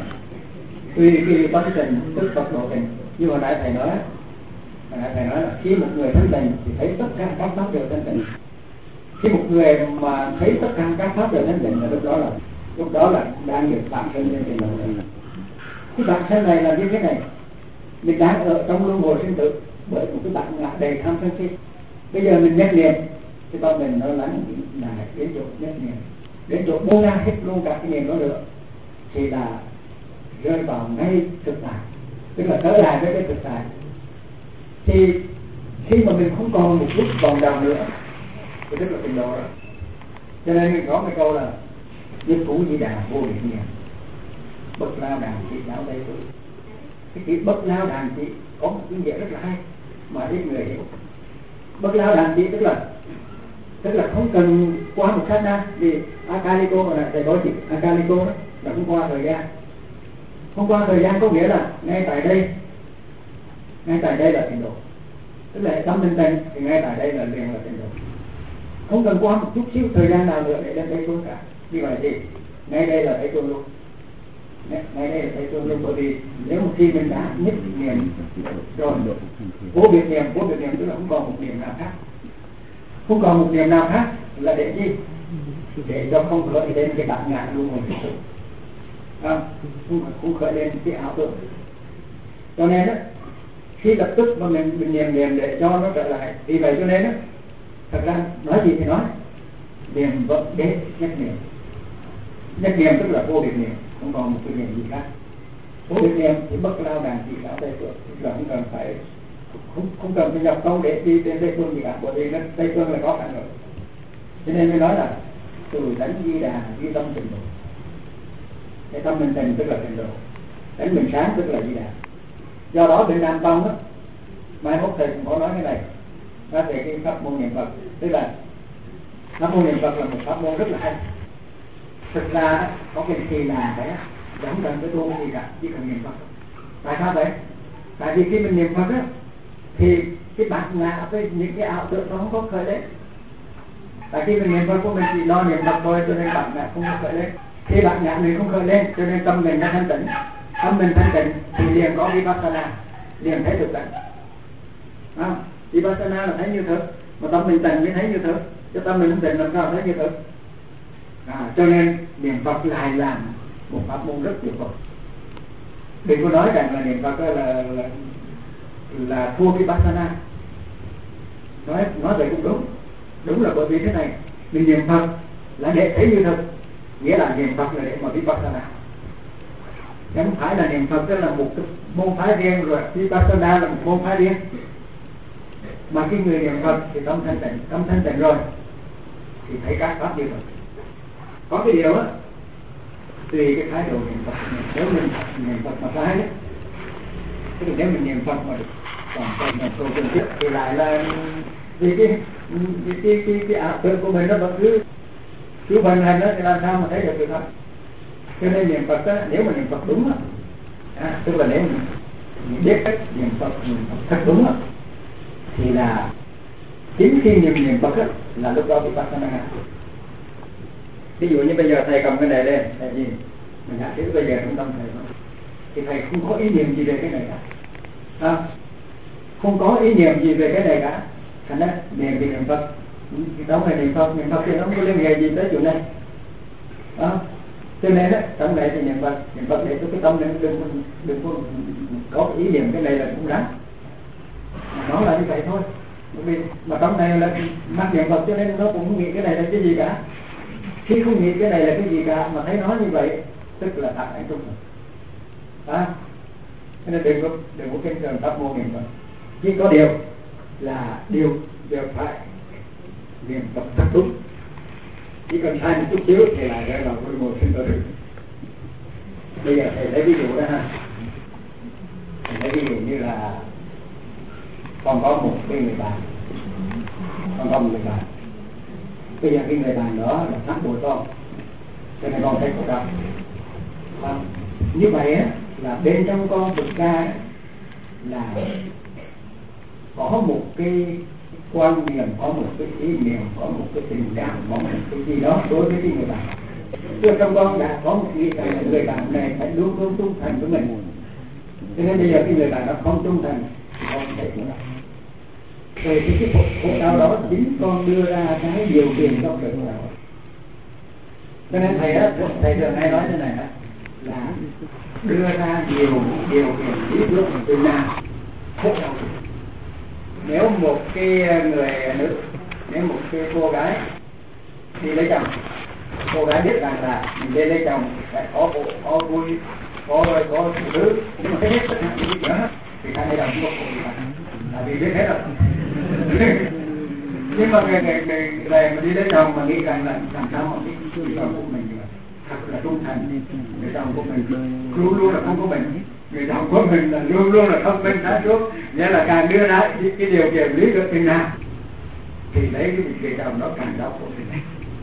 tùy kỳ tâm tình tức Phật độ tình. Nhưng mà đại thầy nói, đại thầy nói là khi một người thanh tịnh thì thấy tất cả các pháp đều thanh tịnh. Khi một người mà thấy tất cả các pháp đều thanh tịnh là lúc đó là lúc đó là đang được bản thân lên tịnh độ. Cái bản thân này là như thế này, mình đang ở trong luân hồi sinh tử bởi một cái bản ngã đầy tham sân si. Bây giờ mình nhất niệm cái tâm mình nó lắng là đến chỗ nhất niệm, đến chỗ buông ra hết luôn cả cái niệm đó nữa, thì là rơi vào ngay thực tại, tức là trở lại với cái thực tại. Thì khi mà mình không còn một lúc vòng đầu nữa thì tức là tịnh độ rồi. Cho nên mình có một câu là nhất cũ di đà vô định niệm, bất lao đàn trị đạo đây thôi. Cái chữ bất lao đàn trị có một ý nghĩa rất là hay mà ít người hiểu. Bất lao đàn trị tức là tức là không cần qua một sát na, vì akaliko mà là thầy nói chị akaliko đó là không qua thời gian. Không qua thời gian có nghĩa là ngay tại đây, ngay tại đây là tịnh độ. Tức là tâm minh tịnh thì ngay tại đây là liền là tịnh độ. Không cần qua một chút xíu thời gian nào nữa để lên đây tuôn cả. Như vậy thì ngay đây là thấy tuôn luôn. Ngay đây là thấy tuôn luôn, bởi vì nếu một khi mình đã nhất niệm rồi, vô biệt niệm, vô biệt niệm tức là không còn một niệm nào khác. Không còn một niệm nào khác là để gì? Để cho không khởi lên cái bản ngã luôn rồi. Không, không khởi lên cái ảo tưởng. Cho nên á, khi lập tức mà mình, mình niệm niệm để cho nó trở lại. Vì vậy cho nên á, thật ra nói gì thì nói, niệm vẫn để nhất niệm. Nhất niệm tức là vô biệt niệm, không còn một cái niệm gì khác. Vô biệt niệm thì bất lao đàn trị đạo Tây Phương, tức là không cần phải không, không cần phải nhập công để đi đến Tây Phương gì cả, bởi vì Tây Phương là có cả rồi. Cho nên mới nói là từ đánh di đà di tâm tịnh độ. Cái tâm mình tịnh tức là tịnh độ, đánh mình sáng tức là di đà. Do đó bên Nam Tông á, mai mốt thầy cũng có nói cái này, nói về cái pháp môn niệm Phật, tức là pháp môn niệm Phật là một pháp môn rất là hay. Thực ra có cái kỳ là đấy, không cần cái tu gì cả, chỉ cần niệm Phật. Tại sao vậy? Tại vì khi mình niệm Phật á, thì cái bản ngã với những cái ảo tưởng nó không có khởi lên. Tại khi mình niệm Phật của mình chỉ lo niệm Phật thôi, cho nên bản ngã không có khởi lên. Khi bản ngã mình không khởi lên, cho nên tâm mình nó thanh tịnh. Tâm mình thanh tịnh thì liền có vipassana, liền thấy thực tại. À, vipassana là thấy như thực, mà tâm mình tịnh mới thấy như thực. Cho tâm mình không tịnh làm sao thấy như thực. À, cho nên niệm Phật lại làm một pháp môn rất tuyệt vời. Đừng có nói rằng là niệm Phật là là, là, là thua vipassana. Nói nói vậy cũng đúng. Đúng là bởi vì thế này, mình niệm Phật là để thấy như thực, nghĩa là niệm Phật là để mà vipassana. Chứ không phải là niệm Phật đó là một cái môn phái riêng, rồi vipassana là một môn phái riêng. Mà cái người niệm Phật thì tâm thanh tịnh, tâm thanh tịnh rồi thì thấy các pháp như vậy. Có cái điều á, tùy cái thái độ niệm Phật, nếu mình niệm Phật mà sai đấy, tức là nếu mình niệm Phật mà còn còn một số cần thiết thì lại là vì cái cái cái cái, cái ảo tưởng của mình nó vẫn cứ cứ vận hành đó, thì làm sao mà thấy được sự thật. Cho nên niệm Phật đó, nếu mà niệm Phật đúng á, à, tức là nếu mình, mình biết cách niệm Phật, niệm Phật thật đúng á, thì là chính khi niệm niệm Phật á, là lúc đó bị bắt nó. Ví dụ như bây giờ thầy cầm cái này lên, thầy nhìn, Mình giả sử bây giờ trong tâm thầy thì thầy không có ý niệm gì về cái này cả, à, không có ý niệm gì về cái này cả, thành ra niệm thì niệm Phật, trong này niệm Phật, niệm Phật thì nó không có liên hệ gì tới chỗ này, à, cho nên đó, trong này thì niệm Phật, niệm Phật để cho cái tâm này đừng đừng có có ý niệm cái này là cũng rắn, nó là như vậy thôi. Bởi vì mà trong này là mắc niệm Phật cho nên nó cũng không nghĩ cái này là cái gì cả. Khi không nghĩ cái này là cái gì cả mà thấy nó như vậy tức là thật anh trung Phật, à, cho nên đừng có đừng có kinh thường pháp môn niệm Phật. Chỉ có điều là điều đều phải niệm Phật thật đúng, chỉ cần sai một chút xíu thì lại rơi vào cái mồi sinh tử. Bây giờ thầy lấy ví dụ đó ha, thầy lấy ví dụ như là con có một cái người bạn, con có một người bạn, bây giờ cái người bạn đó là thắng bồi con, cho nên con thấy khổ đau. À, như vậy á là bên trong con thực ra là có một cái quan niệm, có một cái ý niệm, có một cái tình cảm, có một cái gì đó đối với cái người bạn. Tức trong con đã có một nghĩ rằng là người bạn này phải luôn luôn trung thành với mình, cho nên bây giờ cái người bạn đó không trung thành thì con thấy khổ đau. Rồi thì cái khổ, khổ đau đó chính con đưa ra cái điều kiện cho sự khổ đau. Cho nên thầy đó, thầy thường hay nói thế này đó, là đưa ra nhiều điều kiện lý luận từ nào khổ đau. Nếu một cái người nữ, nếu một cái cô gái đi lấy chồng, cô gái biết rằng là mình đi lấy chồng phải có khổ, có vui, có có sự thứ, nhưng mà cái hết tất cả những cái chuyện đó thì hai vợ chồng không có khổ gì cả, tại vì biết hết rồi. Nhưng mà người người người này mà đi lấy chồng mà nghĩ rằng là làm sao mà cái người chồng của mình thật là trung thành, người chồng của mình luôn luôn là không có mình, người chồng của mình là luôn luôn là thông minh sáng suốt, nghĩa là càng đưa ra cái, cái điều kiện lý luận chừng nào thì lấy cái người chồng đó càng đau khổ chừng này.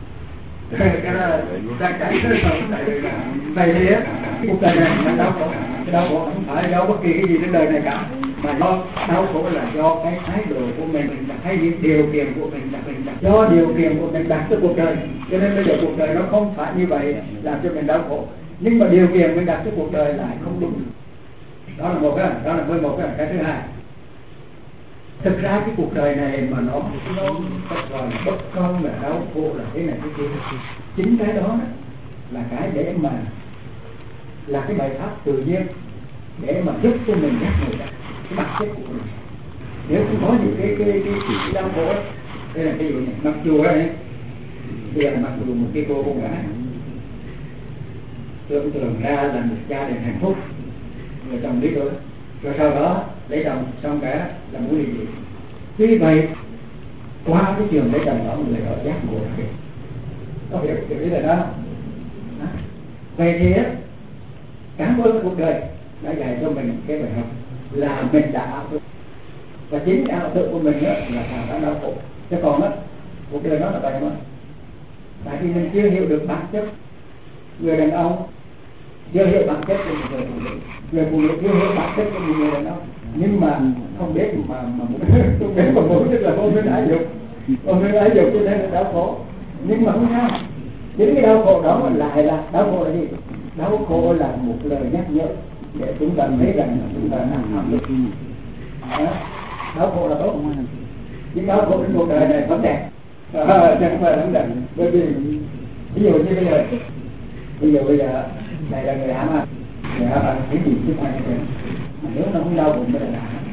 Cái đó chắc chắn tại vì là vậy thì á, cuộc đời này nó đau khổ, cái đau khổ không phải do bất kỳ cái gì trên đời này cả, mà do đau khổ là do cái thái độ của mình, mình đặt hay những điều kiện của mình, đặt mình đặt do điều kiện của mình đặt cho cuộc đời, cho nên bây giờ cuộc đời nó không phải như vậy làm cho mình đau khổ, nhưng mà điều kiện mình đặt cho cuộc đời lại không đúng. Đó là một cái, đó là mới một cái, cái thứ hai. Thực ra cái cuộc đời này mà nó nó gọi là bất công, là đau khổ, là thế này thế kia, chính cái đó là cái để mà là cái bài pháp tự nhiên để mà giúp cho mình giác ngộ ra cái bản chất của mình. Nếu không có những cái cái cái, cái đau khổ, đây là cái gì này, mặc dù đấy, bây giờ mặc dù một cái cô con gái tưởng tượng ra là một gia đình hạnh phúc, người chồng lý tưởng, rồi sau đó lấy chồng xong cả là muốn ly dị. Tuy vậy qua cái trường lấy chồng đó người đó giác ngộ ra, có hiểu hiểu ý là đó. Đó. Vậy thì á, cảm ơn cuộc đời đã dạy cho mình cái bài học là mình đã ảo tưởng, và chính cái ảo tưởng của mình đó là tạo ra đau khổ. Chứ còn á, cuộc đời nó là vậy mà, tại vì mình chưa hiểu được bản chất người đàn ông, chưa hiểu bản chất của người phụ nữ, người phụ nữ chưa hiểu bản chất của một người đàn ông, nhưng mà không biết mà mà muốn không biết mà muốn tức là không biết ái dục, không biết ái dục cho nên là đau khổ. Nhưng mà không sao, chính cái đau khổ đó lại là đau khổ là gì? Đau khổ là một lời nhắc nhở để chúng ta thấy rằng là chúng ta đang phạm lực. Đau khổ là tốt, nhưng đau khổ trên cuộc đời này vẫn đẹp, chứ không phải vấn đề. Bởi vì ví dụ như bây giờ bây giờ bây giờ này là người hãm ăn, người hãm ăn cái gì chứ không phải mà nếu nó không đau bụng mới là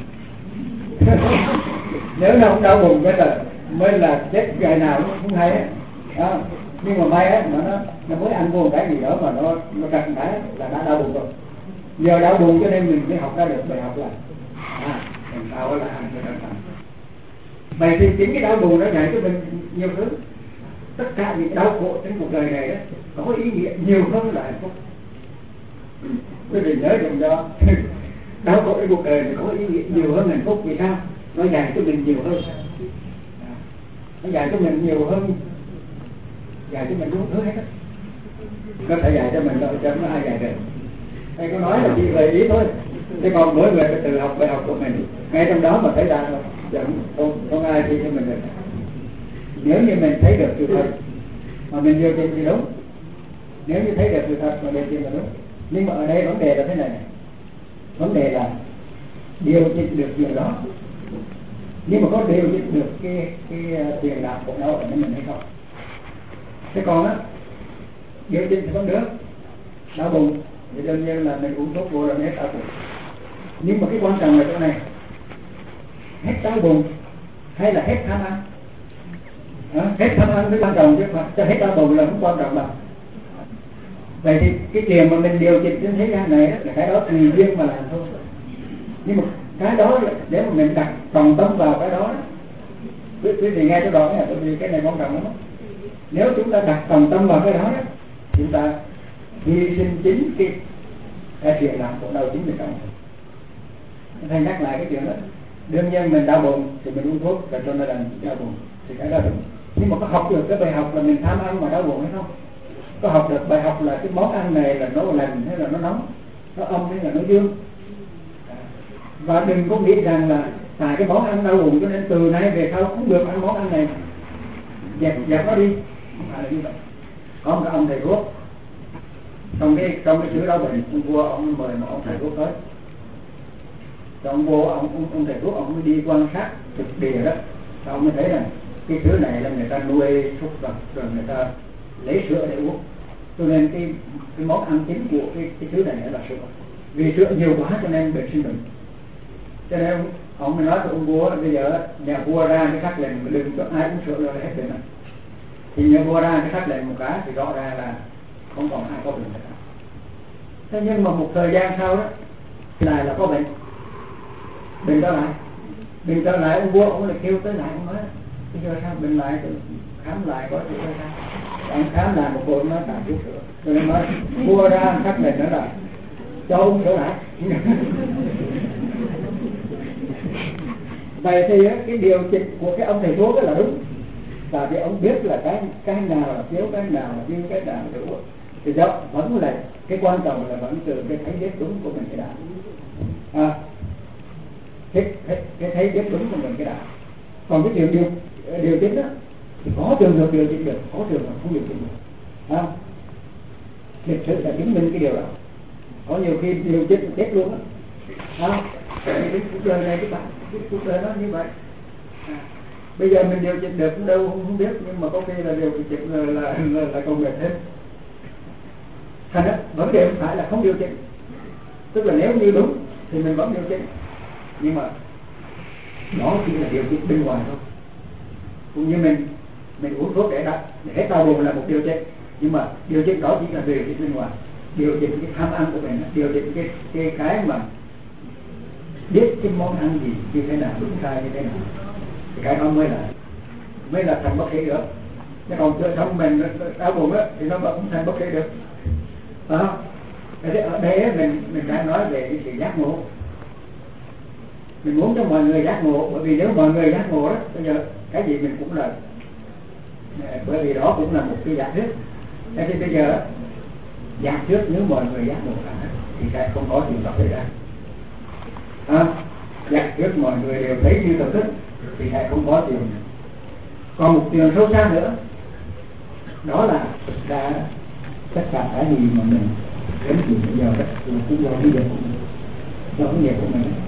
hãm. Nếu nó không đau bụng mới là mới là chết ngày nào cũng không hay á. Đó. Nhưng mà may á mà nó nó mới ăn vô cái gì đó mà nó nó cắt cái là đã đau bụng rồi. Giờ đau bụng cho nên mình mới học ra được bài học là à làm sao là ăn cho cẩn thận. Vậy thì chính cái đau bụng nó dạy cho mình nhiều thứ. Tất cả những đau khổ trên cuộc đời này đó có ý nghĩa nhiều hơn là hạnh phúc. Quý vị nhớ dùm cho đau khổ trên cuộc đời này có ý nghĩa nhiều hơn hạnh phúc. Vì sao? Nó dạy cho mình nhiều hơn, nó dạy cho mình nhiều hơn, dạy cho mình đúng thứ hết. Nó phải dạy cho mình đâu, chứ không có ai dạy được. Thầy có nói là chỉ về ý thôi, chứ còn mỗi người phải tự học bài học của mình, ngay trong đó mà thấy ra thôi, chứ không, không ai đi cho mình được. Nếu như mình thấy được sự thật mà mình điều chỉnh thì đúng, nếu như thấy được sự thật và điều chỉnh là đúng. Nhưng mà ở đây vấn đề là thế này, này. Vấn đề là điều chỉnh được điều đó, nhưng mà có điều chỉnh được cái cái tiền đạo của nó ở bên mình hay không? Thế còn á, điều chỉnh thì vẫn được. Đau bụng thì đương nhiên là mình uống thuốc vô là hết đau bụng. Nhưng mà cái quan trọng là chỗ này, hết đau bụng hay là hết tham ăn? À, hết tham ăn mới quan trọng chứ mà cho hết đau bụng là không quan trọng đâu. Vậy thì cái chuyện mà mình điều chỉnh trên thế gian này đó, là cái đó tùy duyên mà làm thôi. Nhưng mà cái đó nếu mà mình đặt trọng tâm vào cái đó, quý vị nghe chỗ đó, bởi vì cái này quan trọng lắm. Nếu chúng ta đặt trọng tâm vào cái đó, chúng ta hy sinh chính cái cái chuyện làm của đầu chính mình trong. Thầy nhắc lại cái chuyện đó. Đương nhiên mình đau bụng thì mình uống thuốc và cho nên là đau bụng thì cái đó đúng. Nhưng mà có học được cái bài học là mình tham ăn mà đau bụng hay không? Có học được bài học là cái món ăn này là nó lành hay là nó nóng, nó âm hay là nó dương. Và đừng có nghĩ rằng là tại cái món ăn đau bụng cho nên từ nay về sau không được ăn món ăn này, dẹp dẹp nó đi. Không phải là như vậy. Có một cái ông thầy thuốc trong cái trong cái chữ đau bệnh, ông vua ông mời một ông thầy thuốc tới. Rồi ông vua ông, ông ông thầy thuốc ông mới đi quan sát thực địa đó, rồi ông mới thấy rằng cái thứ này là người ta nuôi súc vật rồi người ta lấy sữa để uống, cho nên cái cái món ăn chính của cái cái thứ này là sữa. Vì sữa nhiều quá cho nên bệnh sinh bệnh. Cho nên ông, ông mới nói với ông vua bây giờ nhà vua ra cái sắc lệnh đừng cho ai uống sữa nữa là hết bệnh này. Thì nhà vua ra cái sắc lệnh một cái thì rõ ràng là không còn ai có bệnh nữa. Thế nhưng mà một thời gian sau đó lại là có bệnh, bệnh trở lại, bệnh trở lại ông vua ông lại kêu tới lại ông nói bây giờ sao bệnh lại, khám lại có chuyện sao? Ông khám lại một bộ nó tạm uống sữa, rồi nó nói vua ra sắc lệnh nữa là cho uống sữa lại. Vậy thì cái điều chỉnh của cái ông thầy thuốc là đúng, tại vì ông biết là cái cái nào là thiếu, cái nào là dư, cái nào là đủ. Thì đó vẫn là cái quan trọng là vẫn từ cái thấy biết đúng của mình cái đạo. À, cái, cái, cái thấy biết đúng của mình cái đạo. Còn cái chuyện điều điều chỉnh đó thì có trường hợp điều chỉnh được, có trường hợp không điều chỉnh được. À, lịch sử đã chứng minh cái điều đó. Có nhiều khi điều chỉnh chết luôn á. À, cái cuộc đời này các bạn, cái cuộc đời nó như vậy. À, bây giờ mình điều chỉnh được cũng đâu không, không biết, nhưng mà có khi là điều chỉnh là là, là, là còn mệt thêm. Thành ra vấn đề không phải là không điều chỉnh, tức là nếu như đúng thì mình vẫn điều chỉnh, nhưng mà đó chỉ là điều chỉnh bên ngoài thôi. Cũng như mình mình uống thuốc để đặt để hết đau bụng là một điều chỉnh, nhưng mà điều chỉnh đó chỉ là điều chỉnh bên ngoài, điều chỉnh cái tham ăn của mình, điều chỉnh cái cái cái mà biết cái món ăn gì như thế nào, đúng sai như thế nào, thì cái đó mới là mới là thành bác sĩ được. Chứ còn chưa xong mình đau bụng á thì nó vẫn không thành bác sĩ được. À, ở đây mình mình đang nói về cái sự giác ngộ. Mình muốn cho mọi người giác ngộ, bởi vì nếu mọi người giác ngộ đó, bây giờ cái gì mình cũng là, bởi vì đó cũng là một cái giả thuyết. Thế thì bây giờ giả thuyết nếu mọi người giác ngộ cả thì sẽ không có chuyện đó xảy ra. À, giả thuyết mọi người đều thấy như thực thức thì sẽ không có chuyện. Còn một chuyện sâu xa nữa, đó là đã tất cả cái gì mà mình đến chuyện bây giờ đó là cũng do cái nghiệp của mình, do cái nghiệp của mình đó.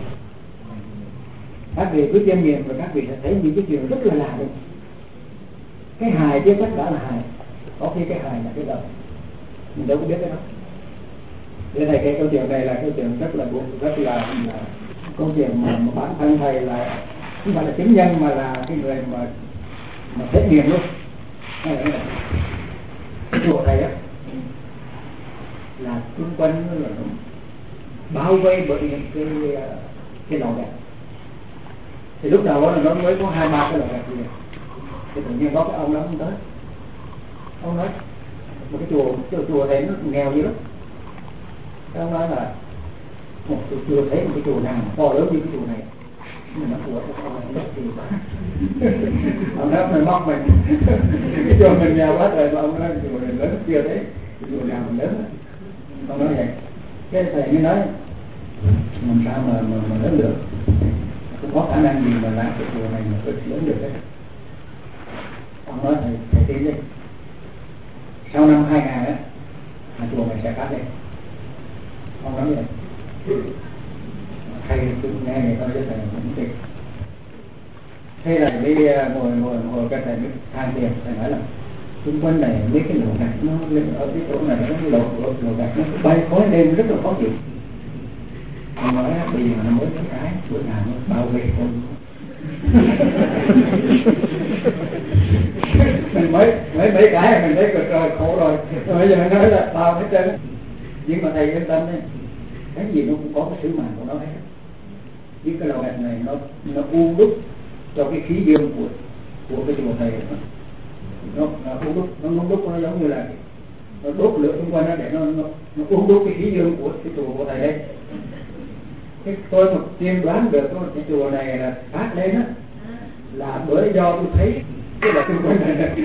Các vị cứ chiêm nghiệm và các vị sẽ thấy những cái chuyện rất là lạ luôn. Cái hài chứ tất cả là hài, có khi cái hài là cái lợi, mình đâu có biết cái đó. Để thầy kể câu chuyện này là câu chuyện rất là buồn, rất là, là câu chuyện mà, mà bản thân thầy là không phải là chứng nhân mà là cái người mà mà xét nghiệm luôn. Hay là cái chùa thầy á là xung quanh là nó bao vây bởi những cái cái lò gạch. Thì lúc đầu là nó mới có hai ba cái lò gạch gì, thì tự nhiên có cái ông đó không tới, ông nói một cái chùa cái chùa này nó nghèo dữ lắm. Cái ông nói là một tôi chưa thấy một cái chùa nào to lớn như cái chùa này. Mình nói của ông này rất kỳ quá. Ông nói mình mong mình cái chùa mình nghèo quá trời, mà ông nói chùa này lớn chưa thấy chùa nào mình lớn. Ông nói vậy, cái thầy mới nói làm sao mà mà, mà lớn được, không có khả năng gì mà làm cái chùa này mà cực lớn được đấy. Ông nói thầy thầy tin đi, sau năm hai ngàn á mà chùa mình sẽ phát lên. Ông nói vậy. Thầy cũng nghe này thôi chứ thầy cũng kịp. Thế là đi ngồi ngồi ngồi cái thầy than tiền, thầy nói là xung quanh này mấy cái lỗ gạch nó ở cái chỗ này nó lỗ lỗ lỗ gạch nó bay khói lên rất là khó chịu. Ông nói bây giờ nó mới cái cái bữa nào nó bảo vệ con. Mình mới mới mấy cái mình thấy cực rồi, khổ rồi. Rồi bây giờ nói là bao hết trơn. Nhưng mà thầy yên tâm đấy, cái gì nó cũng có cái sứ mạng của nó hết. Những cái lò gạch này nó nó u đúc cho cái khí dương của của cái chùa thầy đó. Nó nó u đúc, nó nung đúc nó giống như là nó đốt lửa xung quanh nó để nó nó nó u đúc cái khí dương của cái chùa của thầy đây. Cái tôi một tiên đoán được cái chùa này là phát lên á là bởi do tôi thấy cái là xung quanh này này.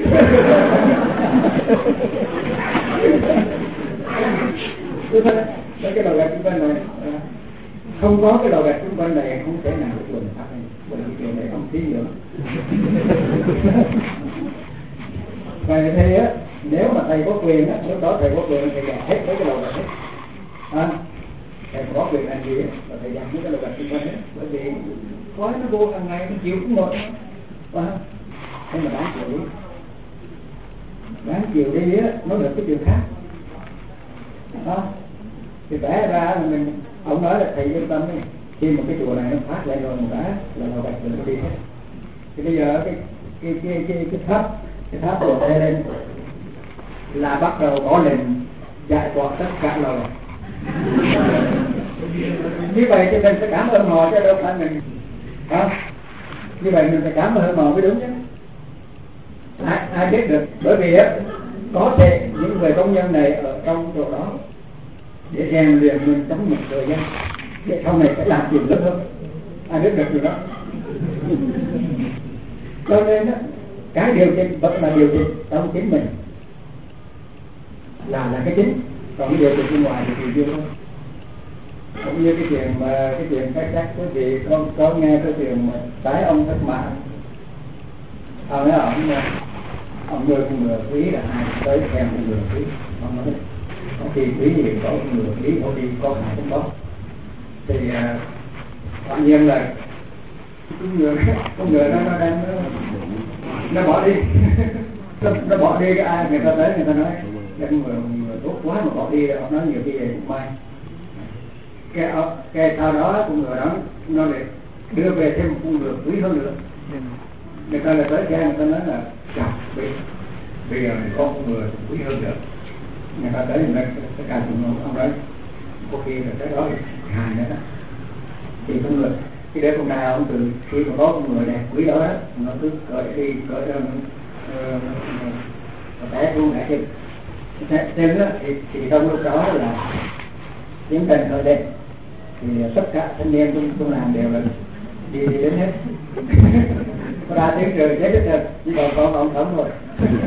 Tôi thấy cái lò gạch xung quanh này không có cái lò gạch xung quanh này không thể nào cái chùa này phát lên, bởi vì chùa này không khí nữa. Vậy thì á, nếu mà thầy có quyền á, lúc đó thầy có quyền thầy gạt hết mấy cái lò gạch hết, à, thầy có quyền làm gì á, và thầy gạt mấy cái lò gạch xung quanh hết, bởi vì khói nó vô hàng ngày nó chịu cũng nổi, à, thế mà đáng chịu đi, đáng chịu đi á, nó được cái chuyện khác, à, thì vẽ ra là mình, ông nói là thầy yên tâm đi, khi mà cái chùa này nó phát lại rồi một cái là lò gạch rồi nó đi hết, thì bây giờ cái cái cái cái cái tháp cái tháp của thầy lên là bắt đầu có lệnh giải tỏa tất cả lò gạch. Như vậy thì mình phải cảm ơn họ chứ đâu phải mình, à, như vậy mình phải cảm ơn họ mới đúng chứ. Ai, ai biết được, bởi vì á có thể những người công nhân này ở trong chỗ đó để rèn luyện mình trong một thời gian để sau này phải làm chuyện lớn hơn, ai biết được điều đó. Cho nên á cái điều chỉnh vẫn là điều chỉnh trong chính mình là là cái chính, còn cái điều chỉnh bên ngoài thì tùy duyên thôi. Cũng như cái chuyện mà cái chuyện cách cách quý vị có có nghe cái chuyện mà tái ông thất mã, ông nói ông ông người con người quý là ai tới xem con người quý, ông nói có khi quý thì có con người quý, có khi có ai cũng có, thì tự uh, nhiên là con người con người nó nó đang nó, nó bỏ đi nó, nó bỏ đi cái ai người ta tới người ta nói cái người, người tốt quá mà bỏ đi, ông nói nhiều khi vậy cũng may cái cái sau đó con người đó nó lại đưa về thêm một con người quý hơn nữa, người ta lại tới cha người ta nói là chào bây bây giờ có con người quý hơn nữa, người ta tới người ta tất cả cùng ông, ông nói có khi là cái đó hài nữa đó, thì con người cái đứa con nào ông từ khi mà có con người đẹp quý đó, đó nó cứ cởi đi cởi ra nó té luôn ngã chân nên đó thì, thì trong lúc đó là chiến tranh khởi lên thì tất cả thanh niên trong trong làng đều là đi, đi đến hết. Có ra tiếng trời chết hết rồi, chỉ còn con ông thống rồi.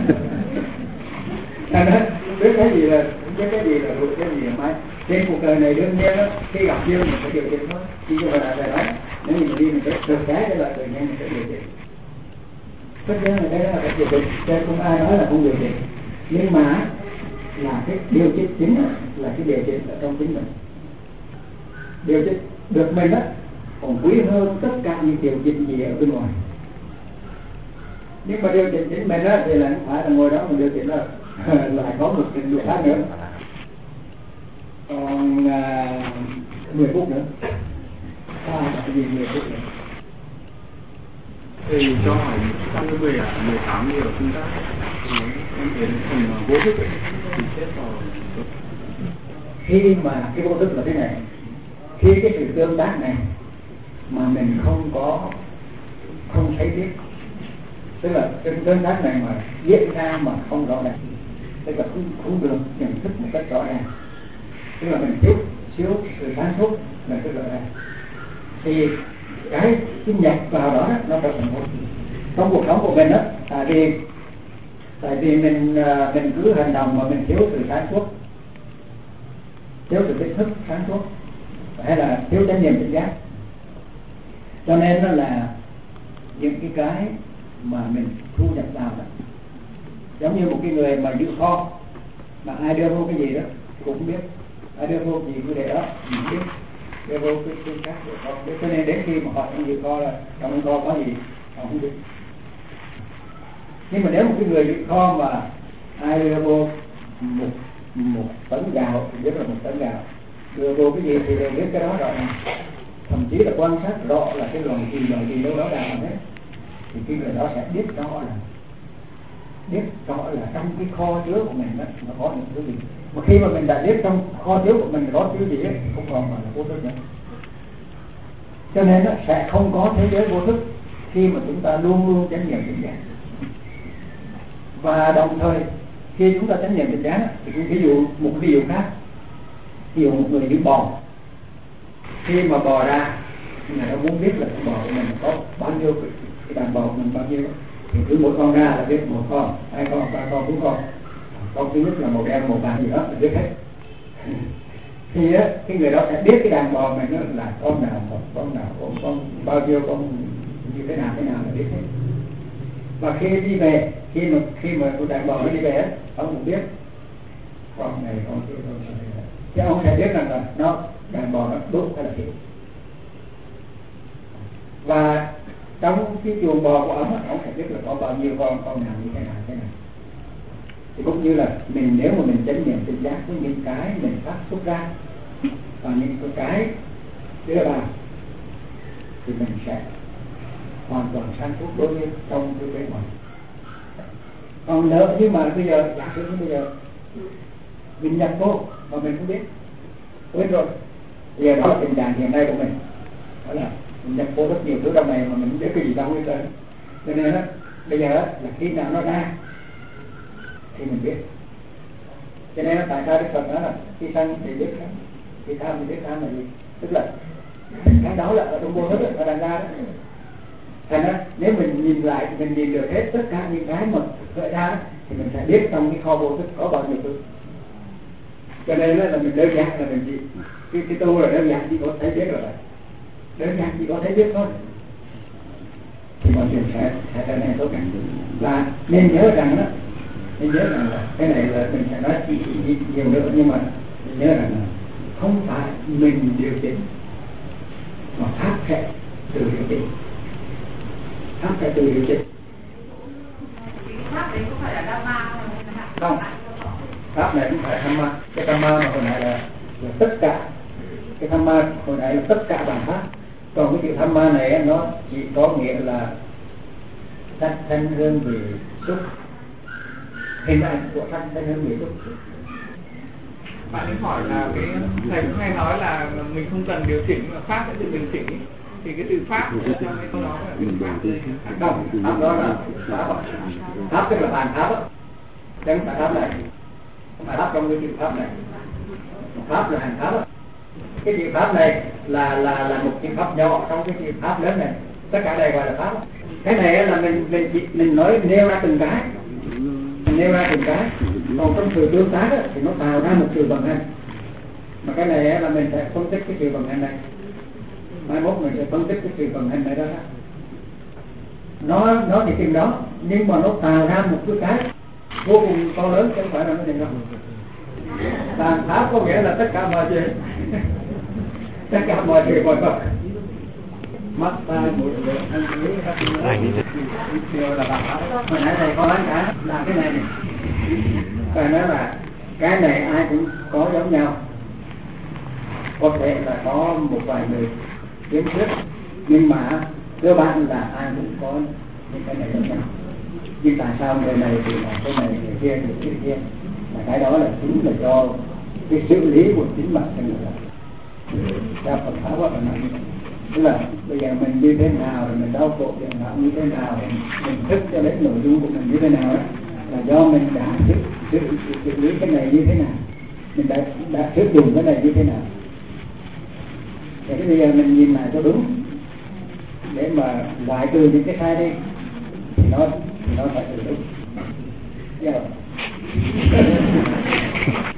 Nên đó, biết cái gì là biết cái gì là được, cái gì là may. Trên cuộc đời này đương nhiên đó, khi gặp duyên mình phải điều chỉnh thôi. Chứ không phải là thầy nói, nếu mình đi mình phải được cái cái là tự nhiên mình phải điều chỉnh. Tất nhiên là cái đó là phải điều chỉnh, chứ không ai nói là không điều chỉnh. Nhưng mà là cái điều chỉnh chính là cái điều chỉnh ở trong chính mình. Điều chỉnh được mình á còn quý hơn tất cả những điều chỉnh gì ở bên ngoài. Nhưng mà điều chỉnh chính mình á thì là không phải là ngồi đó mà điều chỉnh là lại có một trình độ khác nữa. Còn à, mười phút nữa. À, cái gì mười phút nữa? Thì cho hỏi trong cái về mười tám điều tương tác thì em thấy phần vô thức thì chết vào. Khi mà cái vô thức là thế này, khi cái sự tương tác này mà mình không có không thấy biết, tức là cái tương tác này mà diễn ra mà không rõ ràng, tức là không, không được nhận thức một cách rõ ràng, tức là mình thiếu thiếu sự sáng suốt là rất rõ ràng, thì cái sinh nhập vào đó, đó nó trở thành một trong cuộc sống của mình đó, tại vì tại vì mình mình cứ hành động mà mình thiếu sự sáng suốt, thiếu sự biết thức sáng suốt, hay là thiếu chánh niệm tỉnh giác, cho nên nó là những cái cái mà mình thu nhập vào đó giống như một cái người mà giữ kho mà ai đưa vô cái gì đó cũng biết, ai đưa vô gì cũng để đó mình biết, đưa vô cái cái khác để con biết. Cho nên đến khi mà họ trong dự kho là trong kho có gì họ không biết. Nhưng mà nếu một cái người dự kho mà ai đưa vô một một tấn gạo thì biết là một tấn gạo, đưa vô cái gì thì đều biết cái đó rồi, thậm chí là quan sát rõ là cái loại gì loại gì đâu đó đang làm hết, thì cái người đó sẽ biết rõ là biết rõ là trong cái kho chứa của mình đó nó có những thứ gì. Mà khi mà mình đã biết trong kho chứa của mình có thứ gì ấy, thì không còn là vô thức nữa. Cho nên nó sẽ không có thế giới vô thức khi mà chúng ta luôn luôn chánh niệm tỉnh giác. Và đồng thời khi chúng ta chánh niệm tỉnh giác thì cũng ví dụ một ví dụ khác, ví dụ một người đi bò, khi mà bò ra người ta muốn biết là con bò của mình có bao nhiêu, cái đàn bò của mình bao nhiêu, thì cứ mỗi con ra là biết một con, hai con, ba con, bốn con, con thứ nhất là màu đen, màu vàng gì đó là biết hết. Thì á, cái người đó sẽ biết cái đàn bò mình nó là con nào, con nào, con, con bao nhiêu, con như thế nào, thế nào là biết hết. Và khi đi về, khi mà khi mà con đàn bò nó đi về, ông cũng biết con này, con kia, con này, chứ ông sẽ biết rằng là nó đàn bò nó đúng hay là thiếu. Và trong cái chuồng bò của ông, ông sẽ biết là có bao nhiêu con, con nào như thế nào, thế nào. Thì cũng như là mình nếu mà mình chánh niệm tỉnh giác với những cái mình phát xuất ra và những cái đưa vào thì mình sẽ hoàn toàn sáng suốt đối với trong cái bên ngoài. Còn lỡ nhưng mà bây giờ giả sử như bây giờ mình nhập vô mà mình không biết, quên rồi, bây giờ đó là tình trạng hiện nay của mình, đó là mình nhập vô rất nhiều thứ trong này mà mình không biết cái gì đâu hết trơn. Cho nên đó bây giờ là khi nào nó ra thì mình biết. Cho nên tại sao Đức Phật nói là khi sân thì biết sân, khi tham thì biết tham là gì, tức là cái đó là ở trong vô thức nó đang ra đó. Thành ra nếu mình nhìn lại thì mình nhìn được hết tất cả những cái mà khởi ra đó, thì mình sẽ biết trong cái kho vô thức có bao nhiêu thứ. Cho nên là mình đơn giản là mình chỉ cái, cái tu là đơn giản chỉ có thấy biết rồi, đơn giản chỉ có thấy biết thôi, thì mọi chuyện sẽ sẽ trở nên tốt đẹp. Và nên nhớ rằng đó, nên nhớ rằng là cái này là mình sẽ nói nhiều nữa, nhưng mà nhớ rằng là không phải mình điều chỉnh mà pháp sẽ tự điều chỉnh, pháp sẽ tự điều chỉnh. Pháp đấy không phải là Dhamma không? Pháp này không phải Dhamma. Cái Dhamma mà hồi nãy là, là tất cả, cái Dhamma hồi nãy là tất cả bản pháp. Còn cái chữ Dhamma này nó chỉ có nghĩa là sắc thanh hương vị xúc, hình ảnh của sắc thanh hương vị xúc. Bạn ấy hỏi là cái thầy cũng hay nói là mình không cần điều chỉnh mà pháp sẽ tự điều chỉnh, thì cái từ pháp trong cái câu đó là từ pháp đây. Không, pháp đó là pháp, pháp tức là bàn pháp đó, chứ không phải pháp này, không phải pháp trong cái chữ pháp này, pháp là hành pháp đó. Cái chữ pháp này là là là một chữ pháp nhỏ trong cái chữ pháp lớn này, tất cả đây gọi là pháp. Cái này là mình mình mình nói nêu ra từng cái, mình nêu ra từng cái. Còn trong sự tương tác đó, thì nó tạo ra một sự vận hành, mà cái này là mình sẽ phân tích cái sự vận hành này. Mai mốt mình sẽ phân tích cái sự vận hành này đó. Nó nó thì chừng đó, nhưng mà nó tạo ra một cái cái vô cùng to lớn, chứ không phải là nó chừng đó. Bàn pháp có nghĩa là tất cả mọi chuyện, tất cả mọi chuyện mọi vật, mắt tai mũi lưỡi thân ý các điều là bàn pháp. Hồi nãy thầy có nói cả là cái này này, phải nói là cái này ai cũng có giống nhau, có thể là có một vài người kiến thức, nhưng mà cơ bản là ai cũng có những cái này giống nhau. Nhưng tại sao người này thì là cái này, người kia thì cái kia, là cái đó là chính là do cái xử lý của chính bản thân người ta. Theo Phật pháp là nói, tức là bây giờ mình như thế nào, rồi mình đau khổ chuyện nào như thế nào, mình thức cho đến nội dung của mình như thế nào đó, là do mình đã xử, xử, xử lý cái này như thế nào, mình đã, đã sử dụng cái này như thế nào. Để bây giờ mình nhìn lại cho đúng, để mà loại trừ những cái sai đi, thì nó thì nó phải được đúng. Yeah.